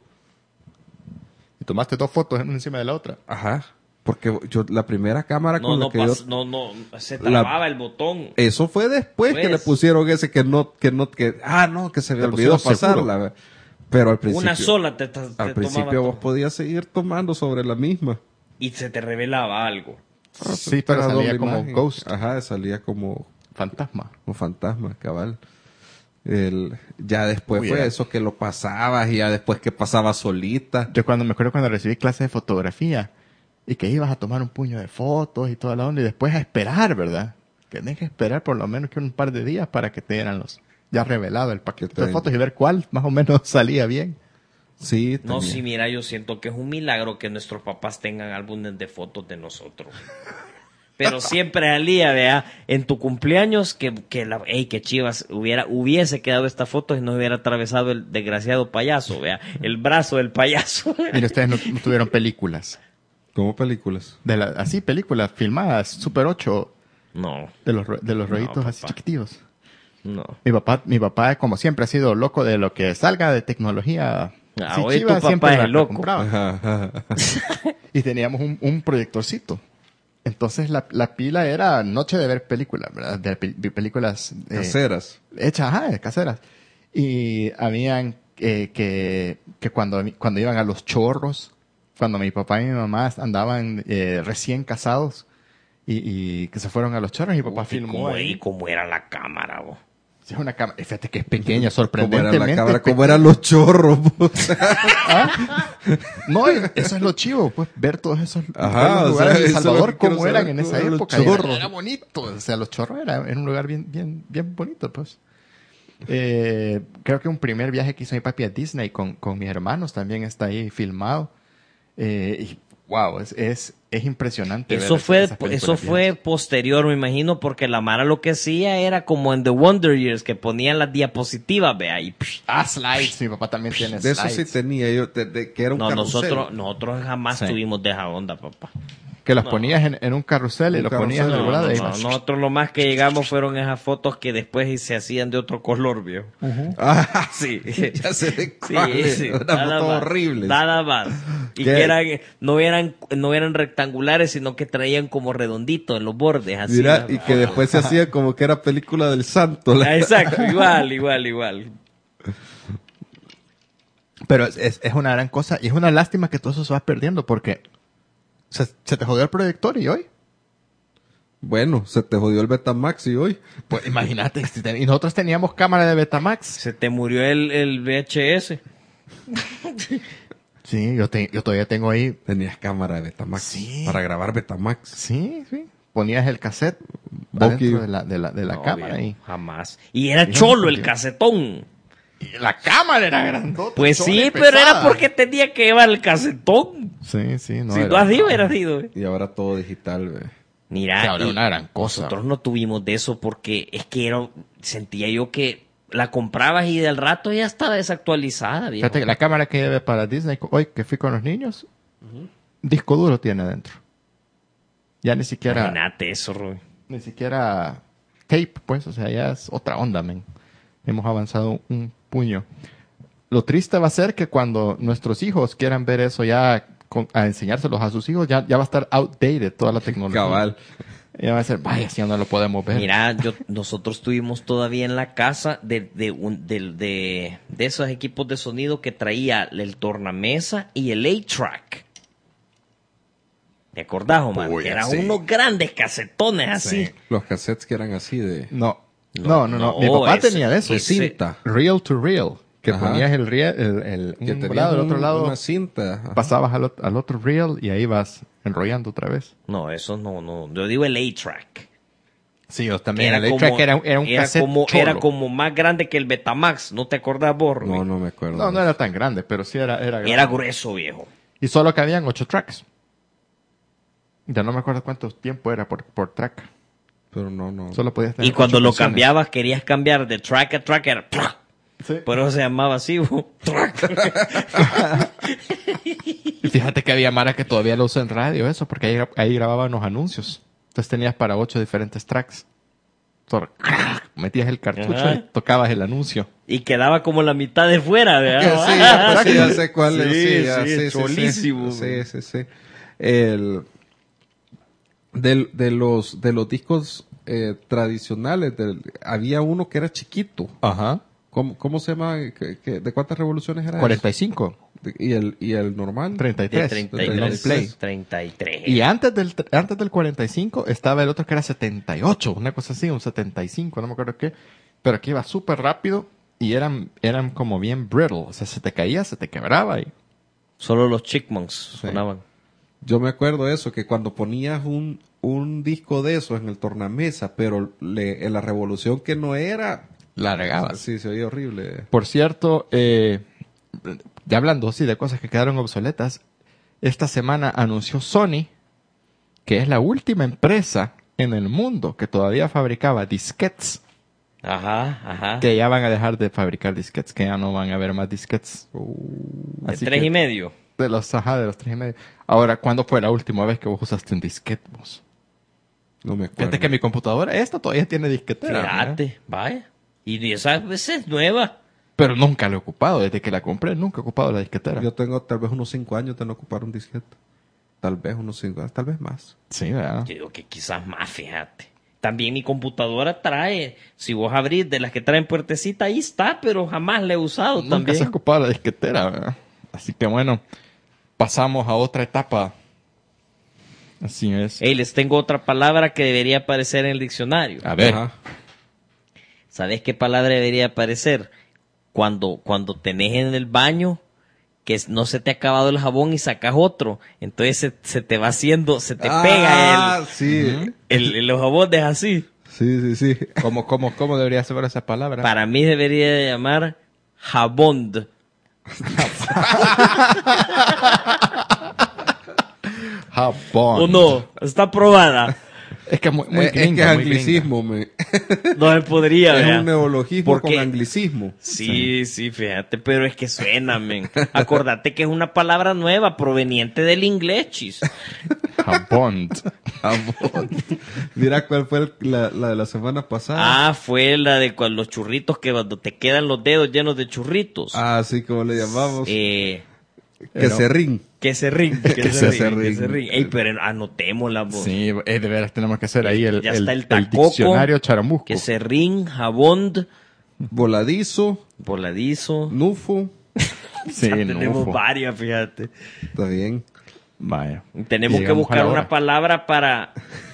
Y tomaste dos fotos una encima de la otra. Ajá. Porque yo, la primera cámara No, con no, la que pas- yo... no, no, se La- trababa el botón. Eso fue después Pues. que le pusieron ese que no, que no, que... Ah, no, que se me Le olvidó pusieron seguro. pasarla. vea. Pero al principio... Una sola te, te, te Al tomaba principio vos todo. podías seguir tomando sobre la misma. Y se te revelaba algo. Sí, pero Era salía doble como imagen. ghost, Ajá, salía como, fantasma. como fantasma, cabal. El, ya después Uy, fue era- eso que lo pasabas y ya después que pasaba solita. Yo cuando me acuerdo cuando recibí clases de fotografía y que ibas a tomar un puño de fotos y toda la onda y después a esperar, ¿verdad? Que tenés que esperar por lo menos que un par de días para que te dieran los ya revelado el paquete Que te- de fotos y ver cuál más o menos salía bien. Sí, No, también. sí, mira, yo siento que es un milagro que nuestros papás tengan álbumes de fotos de nosotros. Pero siempre salía, vea, en tu cumpleaños, que, que la, ey, que chivas, hubiera, hubiese quedado esta foto y no hubiera atravesado el desgraciado payaso, vea, el brazo del payaso. Mire, ustedes no, no tuvieron películas. Como películas. De la, así, películas filmadas, Super ocho, No, de los, ro- de los rollitos así papá. chiquitillos. no. Mi papá, mi papá, como siempre, ha sido loco de lo que salga de tecnología. Ah, Sí, oye, chiva, tu papá siempre es la- el la loco. compraba. Ajá, ajá, ajá. Y teníamos un, un proyectorcito. Entonces la, la pila era noche de ver películas, ¿verdad? De pe- películas eh, Caseras. hechas, ajá, de caseras. Y habían eh, que, que cuando, cuando iban a los chorros, cuando mi papá y mi mamá andaban eh, recién casados y, y que se fueron a los chorros, mi papá Uy, filmó ¿cómo, ahí. y cómo era la cámara, vos? Sí, es una cámara, fíjate que es pequeña, Como era sorprendentemente. la cámara, como pequeña. eran los chorros. pues. No, y eso es lo chivo, pues, ver todos esos Ajá, ver los o lugares sea, de eso es lo Salvador que quiero como eran saber, en cómo esa eran los época. Era, chorros. era bonito, o sea, los chorros era, era un lugar bien, bien, bien bonito, pues. Eh, creo que un primer viaje que hizo mi papi a Disney con, con mis hermanos también está ahí filmado. Eh, y wow, es, es, es impresionante. Eso ver fue, esas películas eso fue viejas. posterior, me imagino, porque la Mara lo que hacía era como en The Wonder Years, que ponían las diapositivas, vea, y psh, Ah, slides, mi papá también tiene De eso sí slides. tenía yo, de, de- que era un no, carrusel. nosotros, nosotros jamás Sí. tuvimos de esa onda, papá. Que los No. ponías en, en un carrusel y Un los ponías en carrusel, el No, lado no, y no, ibas- nosotros lo más que llegamos fueron esas fotos que después se hacían de otro color, viejo. Ah, Sí. ya sé de Sí, cuál es. sí, Una nada foto más, horrible. Nada más. Y ¿Qué? que eran, no eran, no eran rectangulares, sino que traían como redonditos en los bordes, así. Mira, las y que fotos. después se hacía como que era película del santo. la- Ah, exacto, igual, igual, igual. Pero es, es, es una gran cosa y es una lástima que todo eso se va perdiendo porque se, se te jodió el proyector y hoy. Bueno, se te jodió el Betamax y hoy. Pues imagínate, si ten- y nosotros teníamos cámara de Betamax. Se te murió el, el V H S. Sí, yo, te- yo todavía tengo ahí. Tenías cámara de Betamax. Sí. Para grabar Betamax. Sí, sí. Ponías el cassette Bucky. dentro de la, de la, de la No, cámara viejo, y, jamás. Y era Bien, cholo el bien. casetón. y la cámara era grandota. Pues chona sí, y pero era pesada. porque tenía que llevar el casetón. Sí, sí, no. si era- no así hubiera sido. eh. Y ahora todo digital, ve. Mira, Sí, ahora y una gran cosa. nosotros no tuvimos de eso porque es que era, sentía yo que la comprabas y del rato ya estaba desactualizada, viejo. Fíjate que la cámara que llevé para Disney hoy que fui con los niños, disco duro tiene adentro. Ya ni siquiera, Imagínate eso, Rubén. ni siquiera tape, pues, o sea, ya es otra onda, men. Hemos avanzado un puño. Lo triste va a ser que cuando nuestros hijos quieran ver eso ya con- a enseñárselos a sus hijos, ya, ya va a estar outdated toda la tecnología. Cabal. Ya va a ser, vaya, si ya no lo podemos ver. Mira, yo, nosotros tuvimos todavía en la casa de, de, un, de, de, de esos equipos de sonido que traía el tornamesa y el A-Track. ¿Te acordás, Omar? Uy, Que eran sí. unos grandes casetones así. Sí. Los cassettes que eran así de, No, no, no, no. No, Mi papá ese- tenía de eso. de ese- cinta. Real to real. Que Ajá. ponías el real, el, el, Que un tenían lado, del un- otro lado, una cinta. Ajá. pasabas al, ot- al otro reel y ahí vas enrollando otra vez. No, eso no, no. Yo digo el A-Track. Sí, yo Que también. Era, el como, A-Track era, era un era cassette como, cholo. era como más grande que el Betamax. ¿No te acordás vos, Rubén? No, no me acuerdo. No, no era tan grande, pero sí era, era grande. Era grueso, viejo. Y solo cabían ocho tracks. Ya no me acuerdo cuánto tiempo era por, por track. Pero no, no. Solo podías tener Y cuando ocho lo canciones. cambiabas, querías cambiar de track a track. Era ¡track! Sí. Por eso se llamaba así, bo, track. Y Y fíjate que había mara que todavía lo usa en radio, eso, porque ahí, ahí grababan los anuncios. Entonces tenías para ocho diferentes tracks. Solo, metías el cartucho Ajá. y tocabas el anuncio. Y quedaba como la mitad de fuera, Sí, ¿verdad? sí, ya sé cuál es. Sí, Sí, ya, sí, sí, sí, cholísimo, Sí, güey. sí, sí. El, del- de, los, de los discos eh, tradicionales, del- había uno que era chiquito. Ajá. ¿Cómo, cómo se llama? ¿Qué- qué- ¿De cuántas revoluciones era cuarenta y cinco. eso? De- ¿Y el, y el normal? treinta y De tres. treinta y el long tres. play. treinta y tres. Y antes del, antes del cuarenta y cinco estaba el otro que era setenta y ocho, una cosa así, un setenta y cinco, no me acuerdo qué. Pero que iba súper rápido y eran, eran como bien brittle. O sea, se te caía, se te quebraba. Y... Solo los Chickmunks sonaban. Yo me acuerdo de eso, que cuando ponías un, un disco de esos en el tornamesa, pero le, en la revolución que no era, Largabas. sí, se oía horrible. Por cierto, eh, ya hablando así de cosas que quedaron obsoletas, esta semana anunció Sony que es la última empresa en el mundo que todavía fabricaba disquetes, Ajá, ajá. que ya van a dejar de fabricar disquetes, que ya no van a haber más disquetes. De Así tres que- y medio. De los, ajá, de los tres y medio. Ahora, ¿cuándo fue la última vez que vos usaste un disquete, vos? No me acuerdo. Fíjate que mi computadora, esta todavía tiene disquetera. ¿verdad? Fíjate, vaya. Y esa vez es nueva. Pero nunca la he ocupado. Desde que la compré, nunca he ocupado la disquetera. Yo tengo tal vez unos cinco años de no ocupar un disquete. Tal vez unos cinco años, tal vez más. Sí, ¿verdad? Yo digo que quizás más, fíjate. También mi computadora trae, si vos abrís de las que traen puertecita, ahí está, pero jamás la he usado Nunca se ha también. ocupado la disquetera, ¿verdad? Así que bueno, pasamos a otra etapa. Así es. Ey, les tengo otra palabra que debería aparecer en el diccionario. A ver. Ajá. ¿Sabes qué palabra debería aparecer? Cuando, cuando tenés en el baño que no se te ha acabado el jabón y sacas otro. Entonces se, se te va haciendo, se te Ah, pega el, sí. el, el, los jabones así. Sí, sí, sí. ¿Cómo, cómo, cómo debería ser esa palabra? Para mí debería de llamar jabón. Jabón. ¿O no? Está probada. Es que es muy, muy Eh, es gringa, que es muy anglicismo, me. No se podría, Es ¿verdad? un neologismo Porque- con anglicismo. Sí, sí, fíjate, pero es que suena, men. Acordate que es una palabra nueva, proveniente del inglés, chis. gringa. Jabón. Jabón. Mira cuál fue el- la, la de la semana pasada. Ah, fue la de cuando los churritos que cuando te quedan los dedos llenos de churritos. Ah, sí, como le llamamos. Eh, que se rin. que se ring, que, Que se, se ring, que ring. se ring. Ey, pero anotémosla, vos. Sí, eh, de veras tenemos que hacer ahí el, Ya el, está el el tacoco, diccionario charamusco. Que se ring, jabón, Voladizo, voladizo. nufo. Sí, Ya tenemos no, varias, fíjate. Está bien. Vaya. Tenemos que Llegamos a buscar la una hora. palabra para...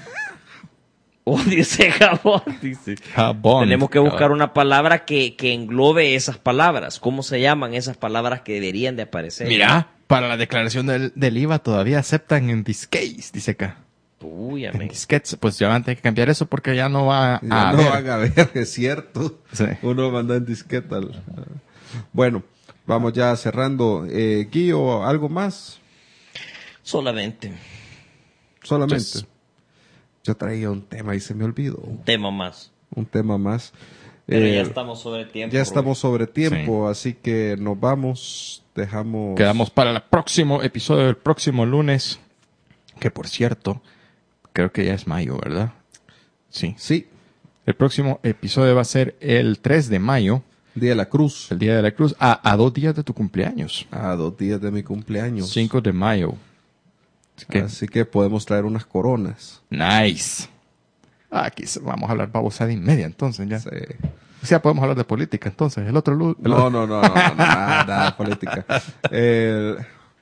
Oh, dice jabón, dice. Jabón. Tenemos que buscar Cabal. una palabra que, que englobe esas palabras. ¿Cómo se llaman esas palabras que deberían de aparecer? Mira, para la declaración del, del I V A todavía aceptan en disquets, dice acá. Uy, En amén. disquets, pues ya van a tener que cambiar eso porque ya no va Ya a no haber. van a ver, es cierto. Sí. Uno manda en disqueta. al- Bueno, vamos ya cerrando. Eh, Guillo, ¿algo más? Solamente Solamente. Yes. Yo traía un tema y se me olvidó. un tema más. Un tema más. Pero Eh, ya estamos sobre tiempo. ya estamos Rubén. sobre tiempo, así que nos vamos. Dejamos. Quedamos para el próximo episodio del próximo lunes. Que por cierto, creo que ya es mayo, ¿verdad? Sí. Sí, El próximo episodio va a ser el tres de mayo, Día de la Cruz. el Día de la Cruz, a, a dos días de tu cumpleaños. A dos días de mi cumpleaños. cinco de mayo. Así que, Así que podemos traer unas coronas. nice. Ah, aquí se- vamos a hablar babosada y media, entonces ya. Sí. O sea, podemos hablar de política, entonces. El otro lu- el No, otro- no, no, no, no, no, nada, nada de política. Eh,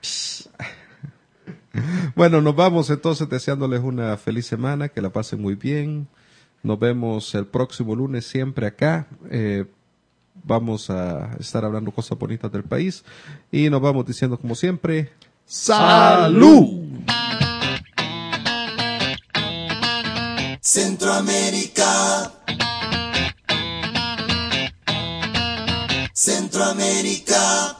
Bueno, nos vamos entonces deseándoles una feliz semana, que la pasen muy bien. Nos vemos el próximo lunes siempre acá. Eh, vamos a estar hablando cosas bonitas del país y nos vamos diciendo como siempre, ¡salud! Centroamérica. Centroamérica.